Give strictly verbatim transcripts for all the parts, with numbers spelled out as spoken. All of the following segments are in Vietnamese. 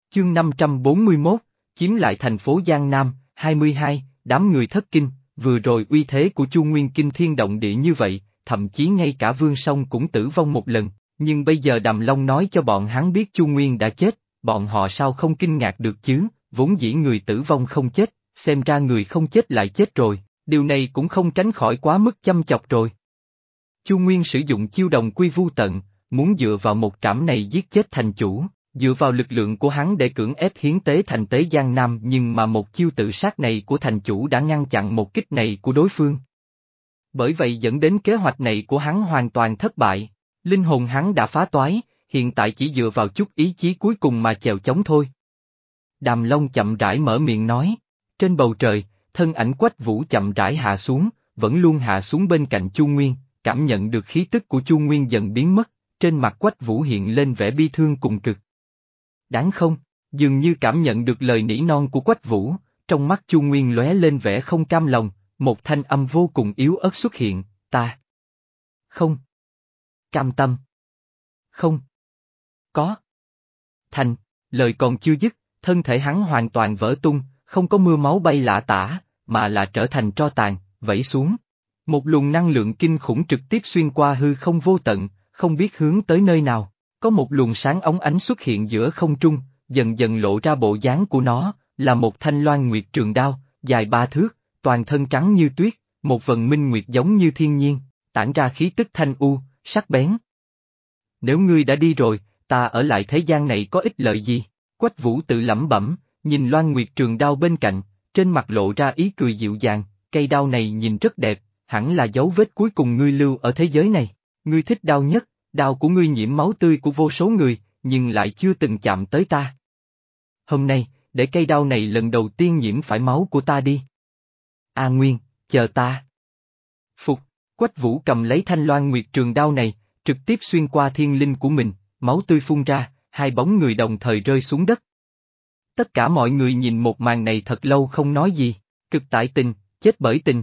Chương năm trăm bốn mươi mốt, chiếm lại thành phố Giang Nam, hai mươi hai, đám người thất kinh, vừa rồi uy thế của Chu Nguyên kinh thiên động địa như vậy, thậm chí ngay cả Vương Song cũng tử vong một lần, nhưng bây giờ Đàm Long nói cho bọn hắn biết Chu Nguyên đã chết, bọn họ sao không kinh ngạc được chứ, vốn dĩ người tử vong không chết, xem ra người không chết lại chết rồi, điều này cũng không tránh khỏi quá mức chăm chọc rồi. Chu Nguyên sử dụng chiêu đồng quy vu tận, muốn dựa vào một trảm này giết chết thành chủ. Dựa vào lực lượng của hắn để cưỡng ép hiến tế thành tế Giang Nam, nhưng mà một chiêu tự sát này của thành chủ đã ngăn chặn một kích này của đối phương. Bởi vậy dẫn đến kế hoạch này của hắn hoàn toàn thất bại, linh hồn hắn đã phá toái, hiện tại chỉ dựa vào chút ý chí cuối cùng mà chèo chống thôi. Đàm Long chậm rãi mở miệng nói, trên bầu trời, thân ảnh Quách Vũ chậm rãi hạ xuống, vẫn luôn hạ xuống bên cạnh Chu Nguyên, cảm nhận được khí tức của Chu Nguyên dần biến mất, trên mặt Quách Vũ hiện lên vẻ bi thương cùng cực. Đáng không, dường như cảm nhận được lời nỉ non của Quách Vũ, trong mắt Chu Nguyên lóe lên vẻ không cam lòng, một thanh âm vô cùng yếu ớt xuất hiện, ta không cam tâm, không có thành, lời còn chưa dứt, thân thể hắn hoàn toàn vỡ tung, không có mưa máu bay lả tả, mà là trở thành tro tàn, vẩy xuống. Một luồng năng lượng kinh khủng trực tiếp xuyên qua hư không vô tận, không biết hướng tới nơi nào. Có một luồng sáng óng ánh xuất hiện giữa không trung, dần dần lộ ra bộ dáng của nó, là một thanh loan nguyệt trường đao, dài ba thước, toàn thân trắng như tuyết, một vần minh nguyệt giống như thiên nhiên, tản ra khí tức thanh u, sắc bén. Nếu ngươi đã đi rồi, ta ở lại thế gian này có ích lợi gì? Quách Vũ tự lẩm bẩm, nhìn loan nguyệt trường đao bên cạnh, trên mặt lộ ra ý cười dịu dàng, cây đao này nhìn rất đẹp, hẳn là dấu vết cuối cùng ngươi lưu ở thế giới này, ngươi thích đao nhất. Đao của ngươi nhiễm máu tươi của vô số người, nhưng lại chưa từng chạm tới ta. Hôm nay, để cây đao này lần đầu tiên nhiễm phải máu của ta đi. A Nguyên, chờ ta. Phục, Quách Vũ cầm lấy thanh loan nguyệt trường đao này, trực tiếp xuyên qua thiên linh của mình, máu tươi phun ra, hai bóng người đồng thời rơi xuống đất. Tất cả mọi người nhìn một màn này thật lâu không nói gì, cực tại tình, chết bởi tình.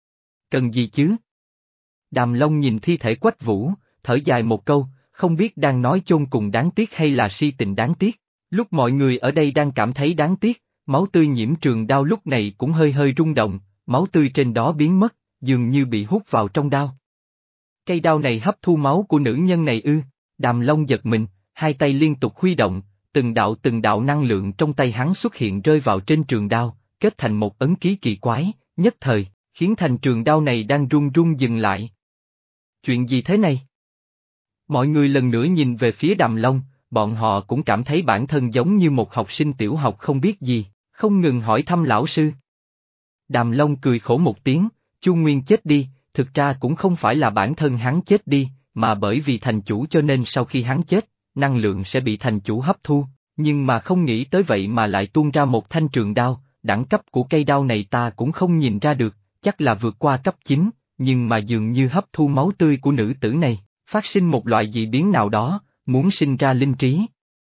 Cần gì chứ? Đàm Long nhìn thi thể Quách Vũ, thở dài một câu, không biết đang nói chôn cùng đáng tiếc hay là si tình đáng tiếc. Lúc mọi người ở đây đang cảm thấy đáng tiếc, máu tươi nhiễm trường đao lúc này cũng hơi hơi rung động, máu tươi trên đó biến mất, dường như bị hút vào trong đao. Cây đao này hấp thu máu của nữ nhân này ư? Đàm Long giật mình, hai tay liên tục huy động, từng đạo từng đạo năng lượng trong tay hắn xuất hiện rơi vào trên trường đao, kết thành một ấn ký kỳ quái, nhất thời, khiến thành trường đao này đang run run dừng lại. Chuyện gì thế này? Mọi người lần nữa nhìn về phía Đàm Long, bọn họ cũng cảm thấy bản thân giống như một học sinh tiểu học không biết gì, không ngừng hỏi thăm lão sư. Đàm Long cười khổ một tiếng, Chu Nguyên chết đi, thực ra cũng không phải là bản thân hắn chết đi, mà bởi vì thành chủ cho nên sau khi hắn chết, năng lượng sẽ bị thành chủ hấp thu, nhưng mà không nghĩ tới vậy mà lại tuôn ra một thanh trường đao, đẳng cấp của cây đao này ta cũng không nhìn ra được, chắc là vượt qua cấp chín, nhưng mà dường như hấp thu máu tươi của nữ tử này. Phát sinh một loại dị biến nào đó, muốn sinh ra linh trí.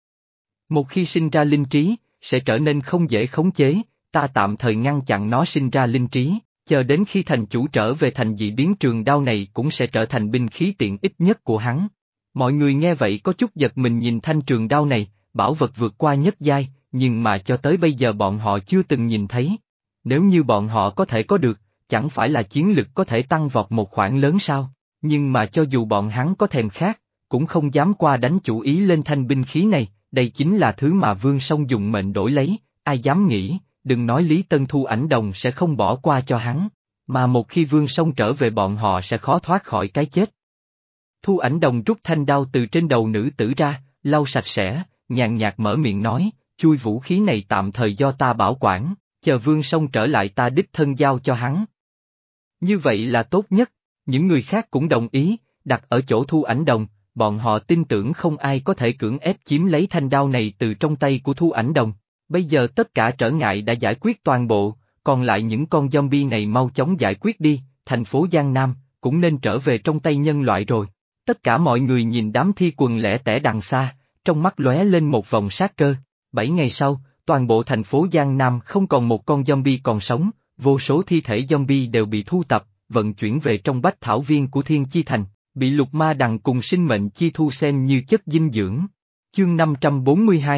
Một khi sinh ra linh trí, sẽ trở nên không dễ khống chế, ta tạm thời ngăn chặn nó sinh ra linh trí, chờ đến khi thành chủ trở về thành dị biến trường đao này cũng sẽ trở thành binh khí tiện ích nhất của hắn. Mọi người nghe vậy có chút giật mình nhìn thanh trường đao này, bảo vật vượt qua nhất giai, nhưng mà cho tới bây giờ bọn họ chưa từng nhìn thấy. Nếu như bọn họ có thể có được, chẳng phải là chiến lực có thể tăng vọt một khoản lớn sao? Nhưng mà cho dù bọn hắn có thèm khát, cũng không dám qua đánh chủ ý lên thanh binh khí này, đây chính là thứ mà Vương Song dùng mệnh đổi lấy, ai dám nghĩ, đừng nói Lý Tân Thu Ảnh Đồng sẽ không bỏ qua cho hắn, mà một khi Vương Song trở về bọn họ sẽ khó thoát khỏi cái chết. Thu Ảnh Đồng rút thanh đao từ trên đầu nữ tử ra, lau sạch sẽ, nhàn nhạt mở miệng nói, chui vũ khí này tạm thời do ta bảo quản, chờ Vương Song trở lại ta đích thân giao cho hắn. Như vậy là tốt nhất. Những người khác cũng đồng ý, đặt ở chỗ Thu Ảnh Đồng, bọn họ tin tưởng không ai có thể cưỡng ép chiếm lấy thanh đao này từ trong tay của Thu Ảnh Đồng. Bây giờ tất cả trở ngại đã giải quyết toàn bộ, còn lại những con zombie này mau chóng giải quyết đi, thành phố Giang Nam cũng nên trở về trong tay nhân loại rồi. Tất cả mọi người nhìn đám thi quần lẻ tẻ đằng xa, trong mắt lóe lên một vòng sát cơ. Bảy ngày sau, toàn bộ thành phố Giang Nam không còn một con zombie còn sống, vô số thi thể zombie đều bị thu tập, vận chuyển về trong bách thảo viên của Thiên Chi Thành, bị lục ma đằng cùng sinh mệnh chi thu xem như chất dinh dưỡng. Chương năm trăm bốn mươi hai,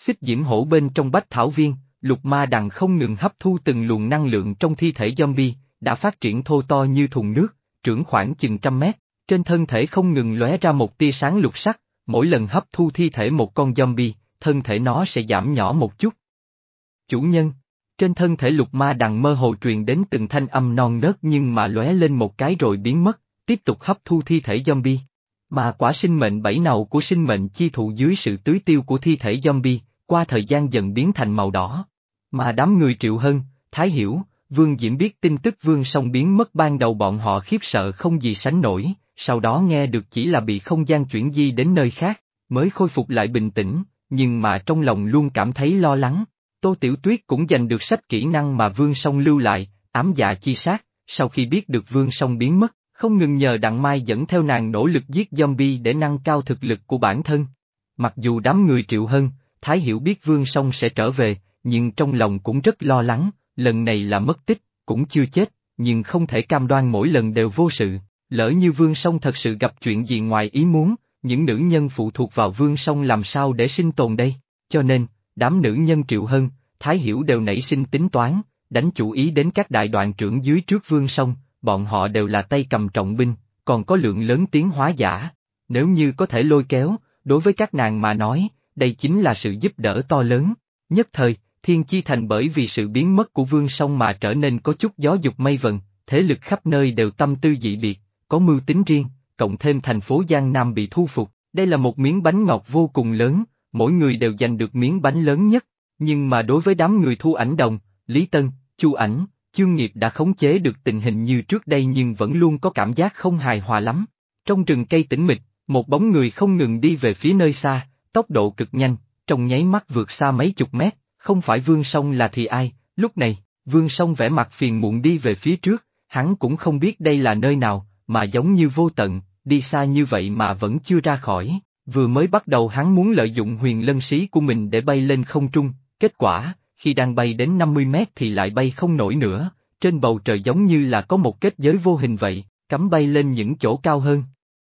Xích diễm hổ bên trong bách thảo viên, lục ma đằng không ngừng hấp thu từng luồng năng lượng trong thi thể zombie, đã phát triển thô to như thùng nước, trưởng khoảng chừng trăm mét, trên thân thể không ngừng lóe ra một tia sáng lục sắc, mỗi lần hấp thu thi thể một con zombie, thân thể nó sẽ giảm nhỏ một chút. Chủ nhân, trên thân thể lục ma đằng mơ hồ truyền đến từng thanh âm non nớt nhưng mà lóe lên một cái rồi biến mất, tiếp tục hấp thu thi thể zombie. Mà quả sinh mệnh bảy nầu của sinh mệnh chi thụ dưới sự tưới tiêu của thi thể zombie, qua thời gian dần biến thành màu đỏ. Mà đám người Triệu Hân, Thái Hiểu, Vương Diễm biết tin tức Vương Song biến mất ban đầu bọn họ khiếp sợ không gì sánh nổi, sau đó nghe được chỉ là bị không gian chuyển di đến nơi khác, mới khôi phục lại bình tĩnh, nhưng mà trong lòng luôn cảm thấy lo lắng. Tô Tiểu Tuyết cũng giành được sách kỹ năng mà Vương Song lưu lại, ám dạ chi sát, sau khi biết được Vương Song biến mất, không ngừng nhờ Đặng Mai dẫn theo nàng nỗ lực giết zombie để nâng cao thực lực của bản thân. Mặc dù đám người Triệu Hân, Thái Hiểu biết Vương Song sẽ trở về, nhưng trong lòng cũng rất lo lắng, lần này là mất tích, cũng chưa chết, nhưng không thể cam đoan mỗi lần đều vô sự, lỡ như Vương Song thật sự gặp chuyện gì ngoài ý muốn, những nữ nhân phụ thuộc vào Vương Song làm sao để sinh tồn đây, cho nên, đám nữ nhân Triệu Hân, Thái Hiểu đều nảy sinh tính toán, đánh chủ ý đến các đại đoạn trưởng dưới trước Vương Song, bọn họ đều là tay cầm trọng binh, còn có lượng lớn tiến hóa giả, nếu như có thể lôi kéo, đối với các nàng mà nói, đây chính là sự giúp đỡ to lớn. Nhất thời, Thiên Chi Thành bởi vì sự biến mất của Vương Song mà trở nên có chút gió dục mây vần, thế lực khắp nơi đều tâm tư dị biệt, có mưu tính riêng, cộng thêm thành phố Giang Nam bị thu phục, đây là một miếng bánh ngọt vô cùng lớn, mỗi người đều giành được miếng bánh lớn nhất, nhưng mà đối với đám người Thu Ảnh Đồng, Lý Tân, Chu Ảnh, Chương Nghiệp đã khống chế được tình hình như trước đây nhưng vẫn luôn có cảm giác không hài hòa lắm. Trong rừng cây tĩnh mịch, một bóng người không ngừng đi về phía nơi xa, tốc độ cực nhanh, trong nháy mắt vượt xa mấy chục mét, không phải Vương Song là thì ai, lúc này, Vương Song vẻ mặt phiền muộn đi về phía trước, hắn cũng không biết đây là nơi nào, mà giống như vô tận, đi xa như vậy mà vẫn chưa ra khỏi, vừa mới bắt đầu hắn muốn lợi dụng huyền lân sĩ của mình để bay lên không trung, kết quả, khi đang bay đến năm mươi mét thì lại bay không nổi nữa, trên bầu trời giống như là có một kết giới vô hình vậy, cắm bay lên những chỗ cao hơn.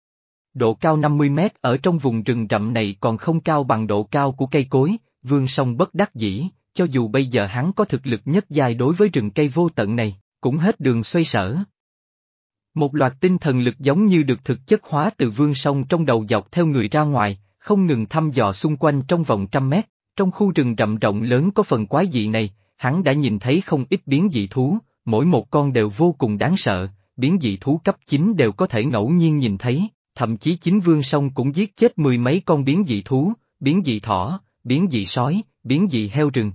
Độ cao năm mươi mét ở trong vùng rừng rậm này còn không cao bằng độ cao của cây cối, Vương Song bất đắc dĩ, cho dù bây giờ hắn có thực lực nhất giai đối với rừng cây vô tận này, cũng hết đường xoay sở. Một loạt tinh thần lực giống như được thực chất hóa từ Vương Song trong đầu dọc theo người ra ngoài, không ngừng thăm dò xung quanh trong vòng trăm mét, trong khu rừng rậm rộng lớn có phần quái dị này, hắn đã nhìn thấy không ít biến dị thú, mỗi một con đều vô cùng đáng sợ, biến dị thú cấp chín đều có thể ngẫu nhiên nhìn thấy, thậm chí chính Vương Song cũng giết chết mười mấy con biến dị thú, biến dị thỏ, biến dị sói, biến dị heo rừng.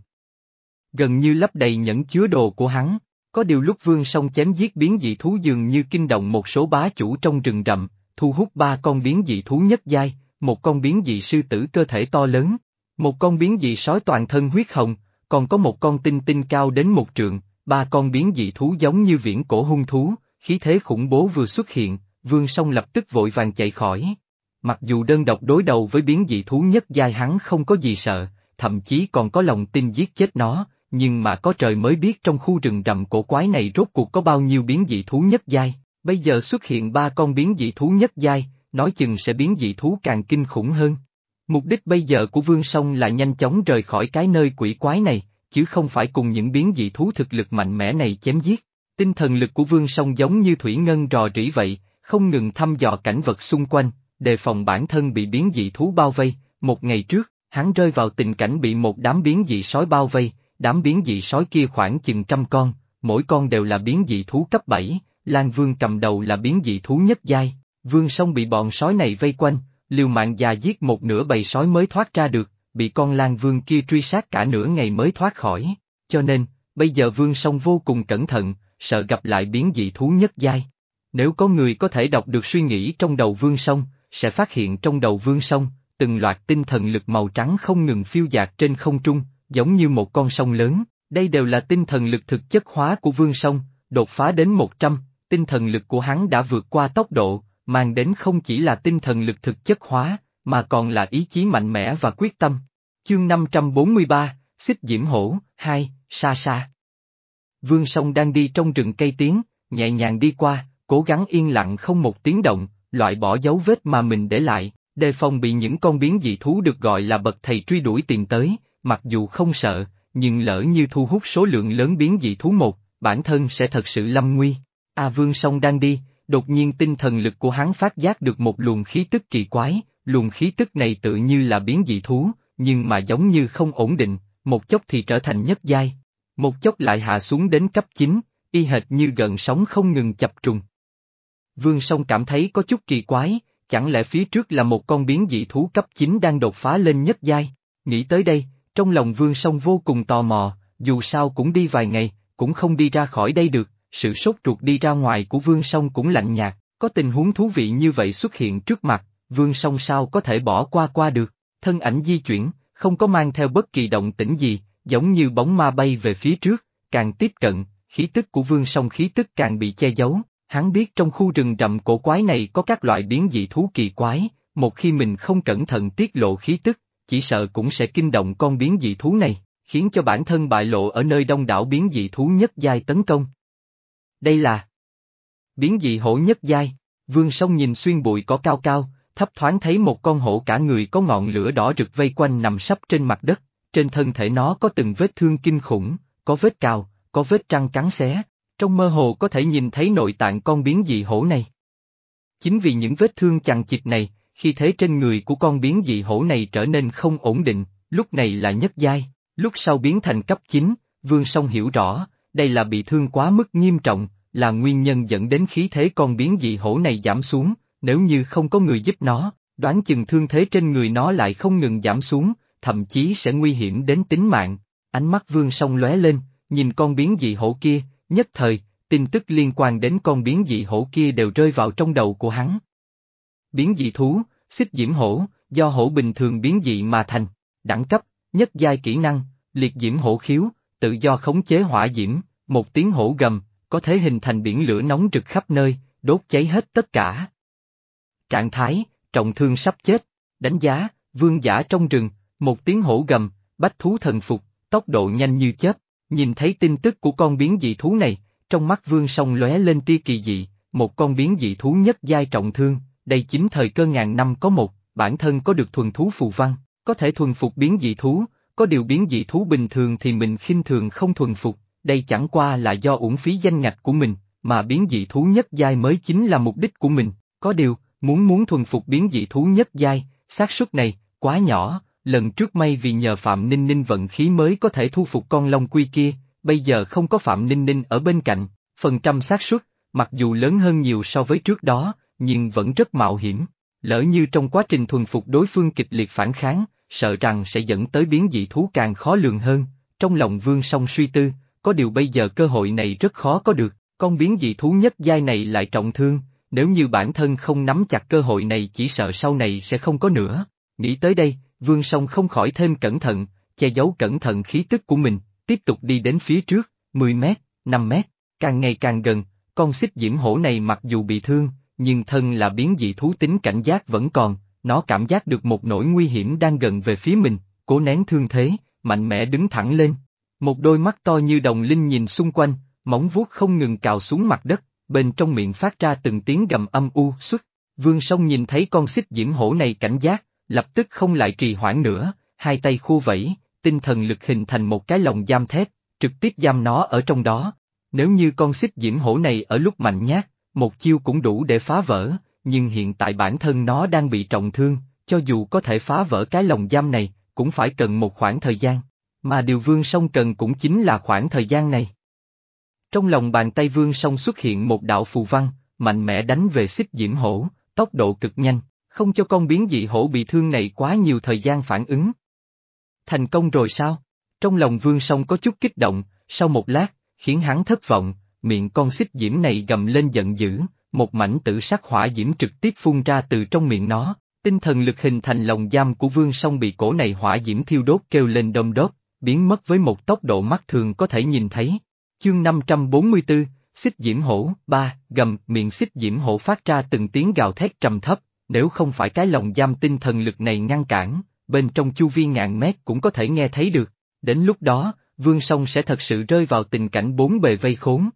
Gần như lấp đầy nhẫn chứa đồ của hắn, có điều lúc Vương Song chém giết biến dị thú dường như kinh động một số bá chủ trong rừng rậm, thu hút ba con biến dị thú nhất giai, một con biến dị sư tử cơ thể to lớn, một con biến dị sói toàn thân huyết hồng, còn có một con tinh tinh cao đến một trượng, ba con biến dị thú giống như viễn cổ hung thú, khí thế khủng bố vừa xuất hiện, Vương Song lập tức vội vàng chạy khỏi. Mặc dù đơn độc đối đầu với biến dị thú nhất giai hắn không có gì sợ, thậm chí còn có lòng tin giết chết nó, nhưng mà có trời mới biết trong khu rừng rậm cổ quái này rốt cuộc có bao nhiêu biến dị thú nhất giai, bây giờ xuất hiện ba con biến dị thú nhất giai, nói chừng sẽ biến dị thú càng kinh khủng hơn. Mục đích bây giờ của Vương Song là nhanh chóng rời khỏi cái nơi quỷ quái này, chứ không phải cùng những biến dị thú thực lực mạnh mẽ này chém giết. Tinh thần lực của Vương Song giống như thủy ngân rò rỉ vậy, không ngừng thăm dò cảnh vật xung quanh, đề phòng bản thân bị biến dị thú bao vây. Một ngày trước, hắn rơi vào tình cảnh bị một đám biến dị sói bao vây, đám biến dị sói kia khoảng chừng trăm con, mỗi con đều là biến dị thú cấp bảy, Lan Vương cầm đầu là biến dị thú nhất giai, Vương Song bị bọn sói này vây quanh, liều mạng già giết một nửa bầy sói mới thoát ra được, bị con Lan Vương kia truy sát cả nửa ngày mới thoát khỏi, cho nên, bây giờ Vương Song vô cùng cẩn thận, sợ gặp lại biến dị thú nhất giai. Nếu có người có thể đọc được suy nghĩ trong đầu Vương Song, sẽ phát hiện trong đầu Vương Song, từng loạt tinh thần lực màu trắng không ngừng phiêu dạt trên không trung, giống như một con sông lớn, đây đều là tinh thần lực thực chất hóa của Vương Song, đột phá đến một trăm, tinh thần lực của hắn đã vượt qua tốc độ, mang đến không chỉ là tinh thần lực thực chất hóa, mà còn là ý chí mạnh mẽ và quyết tâm. Chương năm trăm bốn mươi ba, Xích Diễm Hổ, hai, Sa Sa. Vương Song đang đi trong rừng cây tiến, nhẹ nhàng đi qua, cố gắng yên lặng không một tiếng động, loại bỏ dấu vết mà mình để lại, đề phòng bị những con biến dị thú được gọi là bậc thầy truy đuổi tìm tới, mặc dù không sợ, nhưng lỡ như thu hút số lượng lớn biến dị thú một, bản thân sẽ thật sự lâm nguy. A Vương Song đang đi, đột nhiên tinh thần lực của hắn phát giác được một luồng khí tức kỳ quái, luồng khí tức này tự như là biến dị thú, nhưng mà giống như không ổn định, một chốc thì trở thành nhất giai, một chốc lại hạ xuống đến cấp chín, y hệt như gợn sóng không ngừng chập trùng. Vương Song cảm thấy có chút kỳ quái, chẳng lẽ phía trước là một con biến dị thú cấp chín đang đột phá lên nhất giai? Nghĩ tới đây, trong lòng Vương Song vô cùng tò mò, dù sao cũng đi vài ngày, cũng không đi ra khỏi đây được, sự sốt ruột đi ra ngoài của Vương Song cũng lạnh nhạt, có tình huống thú vị như vậy xuất hiện trước mặt, Vương Song sao có thể bỏ qua qua được, thân ảnh di chuyển, không có mang theo bất kỳ động tĩnh gì, giống như bóng ma bay về phía trước, càng tiếp cận, khí tức của Vương Song khí tức càng bị che giấu. Hắn biết trong khu rừng rậm cổ quái này có các loại biến dị thú kỳ quái, một khi mình không cẩn thận tiết lộ khí tức, chỉ sợ cũng sẽ kinh động con biến dị thú này, khiến cho bản thân bại lộ ở nơi đông đảo biến dị thú nhất giai tấn công. Đây là biến dị hổ nhất giai. Vương Song nhìn xuyên bụi cỏ cao cao, thấp thoáng thấy một con hổ cả người có ngọn lửa đỏ rực vây quanh nằm sấp trên mặt đất, trên thân thể nó có từng vết thương kinh khủng, có vết cào, có vết răng cắn xé. Trong mơ hồ có thể nhìn thấy nội tạng con biến dị hổ này. Chính vì những vết thương chằng chịt này, khi thế trên người của con biến dị hổ này trở nên không ổn định, lúc này là nhất giai, lúc sau biến thành cấp chín, Vương Song hiểu rõ, đây là bị thương quá mức nghiêm trọng, là nguyên nhân dẫn đến khí thế con biến dị hổ này giảm xuống, nếu như không có người giúp nó, đoán chừng thương thế trên người nó lại không ngừng giảm xuống, thậm chí sẽ nguy hiểm đến tính mạng. Ánh mắt Vương Song lóe lên, nhìn con biến dị hổ kia. Nhất thời, tin tức liên quan đến con biến dị hổ kia đều rơi vào trong đầu của hắn. Biến dị thú, xích diễm hổ, do hổ bình thường biến dị mà thành, đẳng cấp, nhất giai kỹ năng, liệt diễm hổ khiếu, tự do khống chế hỏa diễm, một tiếng hổ gầm, có thể hình thành biển lửa nóng rực khắp nơi, đốt cháy hết tất cả. Trạng thái, trọng thương sắp chết, đánh giá, vương giả trong rừng, một tiếng hổ gầm, bách thú thần phục, tốc độ nhanh như chớp. Nhìn thấy tin tức của con biến dị thú này, trong mắt Vương Song lóe lên tia kỳ dị, một con biến dị thú nhất giai trọng thương, đây chính thời cơ ngàn năm có một, bản thân có được thuần thú phù văn, có thể thuần phục biến dị thú, có điều biến dị thú bình thường thì mình khinh thường không thuần phục, đây chẳng qua là do uổng phí danh ngạch của mình, mà biến dị thú nhất giai mới chính là mục đích của mình, có điều, muốn muốn thuần phục biến dị thú nhất giai, xác suất này, quá nhỏ. Lần trước may vì nhờ Phạm Ninh Ninh vận khí mới có thể thu phục con long quy kia, bây giờ không có Phạm Ninh Ninh ở bên cạnh, phần trăm xác suất, mặc dù lớn hơn nhiều so với trước đó, nhưng vẫn rất mạo hiểm. Lỡ như trong quá trình thuần phục đối phương kịch liệt phản kháng, sợ rằng sẽ dẫn tới biến dị thú càng khó lường hơn. Trong lòng Vương Song suy tư, có điều bây giờ cơ hội này rất khó có được, con biến dị thú nhất giai này lại trọng thương, nếu như bản thân không nắm chặt cơ hội này chỉ sợ sau này sẽ không có nữa. Nghĩ tới đây, Vương Song không khỏi thêm cẩn thận, che giấu cẩn thận khí tức của mình, tiếp tục đi đến phía trước, mười mét, năm mét, càng ngày càng gần, con xích diễm hổ này mặc dù bị thương, nhưng thân là biến dị thú tính cảnh giác vẫn còn, nó cảm giác được một nỗi nguy hiểm đang gần về phía mình, cố nén thương thế, mạnh mẽ đứng thẳng lên. Một đôi mắt to như đồng linh nhìn xung quanh, móng vuốt không ngừng cào xuống mặt đất, bên trong miệng phát ra từng tiếng gầm âm u xuất. Vương Song nhìn thấy con xích diễm hổ này cảnh giác, lập tức không lại trì hoãn nữa, hai tay khu vẫy, tinh thần lực hình thành một cái lồng giam thép, trực tiếp giam nó ở trong đó. Nếu như con xích diễm hổ này ở lúc mạnh nhát, một chiêu cũng đủ để phá vỡ, nhưng hiện tại bản thân nó đang bị trọng thương, cho dù có thể phá vỡ cái lồng giam này, cũng phải cần một khoảng thời gian, mà điều Vương Song cần cũng chính là khoảng thời gian này. Trong lòng bàn tay Vương Song xuất hiện một đạo phù văn, mạnh mẽ đánh về xích diễm hổ, tốc độ cực nhanh, không cho con biến dị hổ bị thương này quá nhiều thời gian phản ứng. Thành công rồi sao? Trong lòng Vương Song có chút kích động, sau một lát, khiến hắn thất vọng, miệng con xích diễm này gầm lên giận dữ, một mảnh tử sắc hỏa diễm trực tiếp phun ra từ trong miệng nó, tinh thần lực hình thành lồng giam của Vương Song bị cổ này hỏa diễm thiêu đốt kêu lên đom đóm, biến mất với một tốc độ mắt thường có thể nhìn thấy. Chương năm trăm bốn mươi tư, xích diễm hổ, ba, gầm, miệng xích diễm hổ phát ra từng tiếng gào thét trầm thấp, nếu không phải cái lồng giam tinh thần lực này ngăn cản, bên trong chu vi ngàn mét cũng có thể nghe thấy được, đến lúc đó, Vương Song sẽ thật sự rơi vào tình cảnh bốn bề vây khốn.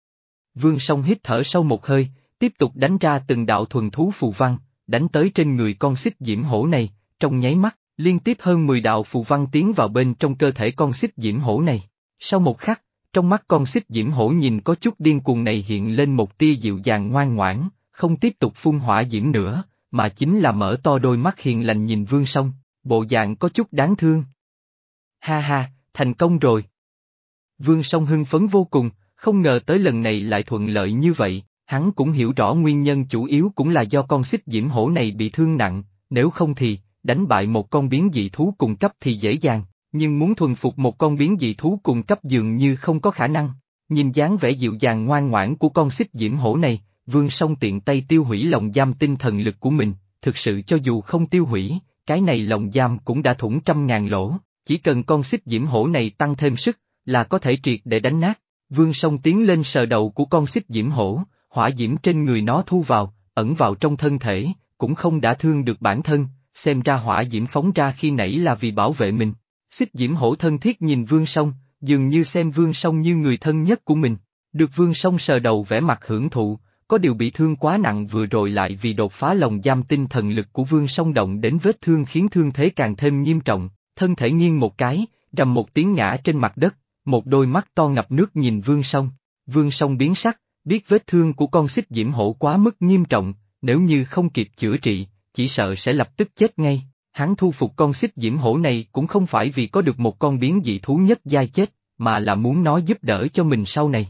Vương Song hít thở sâu một hơi, tiếp tục đánh ra từng đạo thuần thú phù văn, đánh tới trên người con xích diễm hổ này, trong nháy mắt, Liên tiếp hơn mười đạo phù văn tiến vào bên trong cơ thể con xích diễm hổ này. Sau một khắc, trong mắt con xích diễm hổ nhìn có chút điên cuồng này hiện lên một tia dịu dàng ngoan ngoãn, không tiếp tục phun hỏa diễm nữa, mà chính là mở to đôi mắt hiền lành nhìn Vương Song, bộ dạng có chút đáng thương. Ha ha, thành công rồi. Vương Song hưng phấn vô cùng, không ngờ tới lần này lại thuận lợi như vậy, hắn cũng hiểu rõ nguyên nhân chủ yếu cũng là do con xích diễm hổ này bị thương nặng, nếu không thì, đánh bại một con biến dị thú cùng cấp thì dễ dàng, nhưng muốn thuần phục một con biến dị thú cùng cấp dường như không có khả năng. Nhìn dáng vẻ dịu dàng ngoan ngoãn của con xích diễm hổ này, Vương Song tiện tay tiêu hủy lồng giam tinh thần lực của mình, thực sự cho dù không tiêu hủy, cái này lồng giam cũng đã thủng trăm ngàn lỗ, chỉ cần con xích diễm hổ này tăng thêm sức, là có thể triệt để đánh nát. Vương Song tiến lên sờ đầu của con xích diễm hổ, hỏa diễm trên người nó thu vào, ẩn vào trong thân thể, cũng không đả thương được bản thân, xem ra hỏa diễm phóng ra khi nãy là vì bảo vệ mình. Xích diễm hổ thân thiết nhìn Vương Song, dường như xem Vương Song như người thân nhất của mình. Được Vương Song sờ đầu vẻ mặt hưởng thụ, có điều bị thương quá nặng vừa rồi lại vì đột phá lồng giam tinh thần lực của Vương Song động đến vết thương khiến thương thế càng thêm nghiêm trọng, thân thể nghiêng một cái, rầm một tiếng ngã trên mặt đất, một đôi mắt to ngập nước nhìn Vương Song. Vương Song biến sắc, biết vết thương của con xích diễm hổ quá mức nghiêm trọng, nếu như không kịp chữa trị, chỉ sợ sẽ lập tức chết ngay. Hắn thu phục con xích diễm hổ này cũng không phải vì có được một con biến dị thú nhất giai chết, mà là muốn nó giúp đỡ cho mình sau này.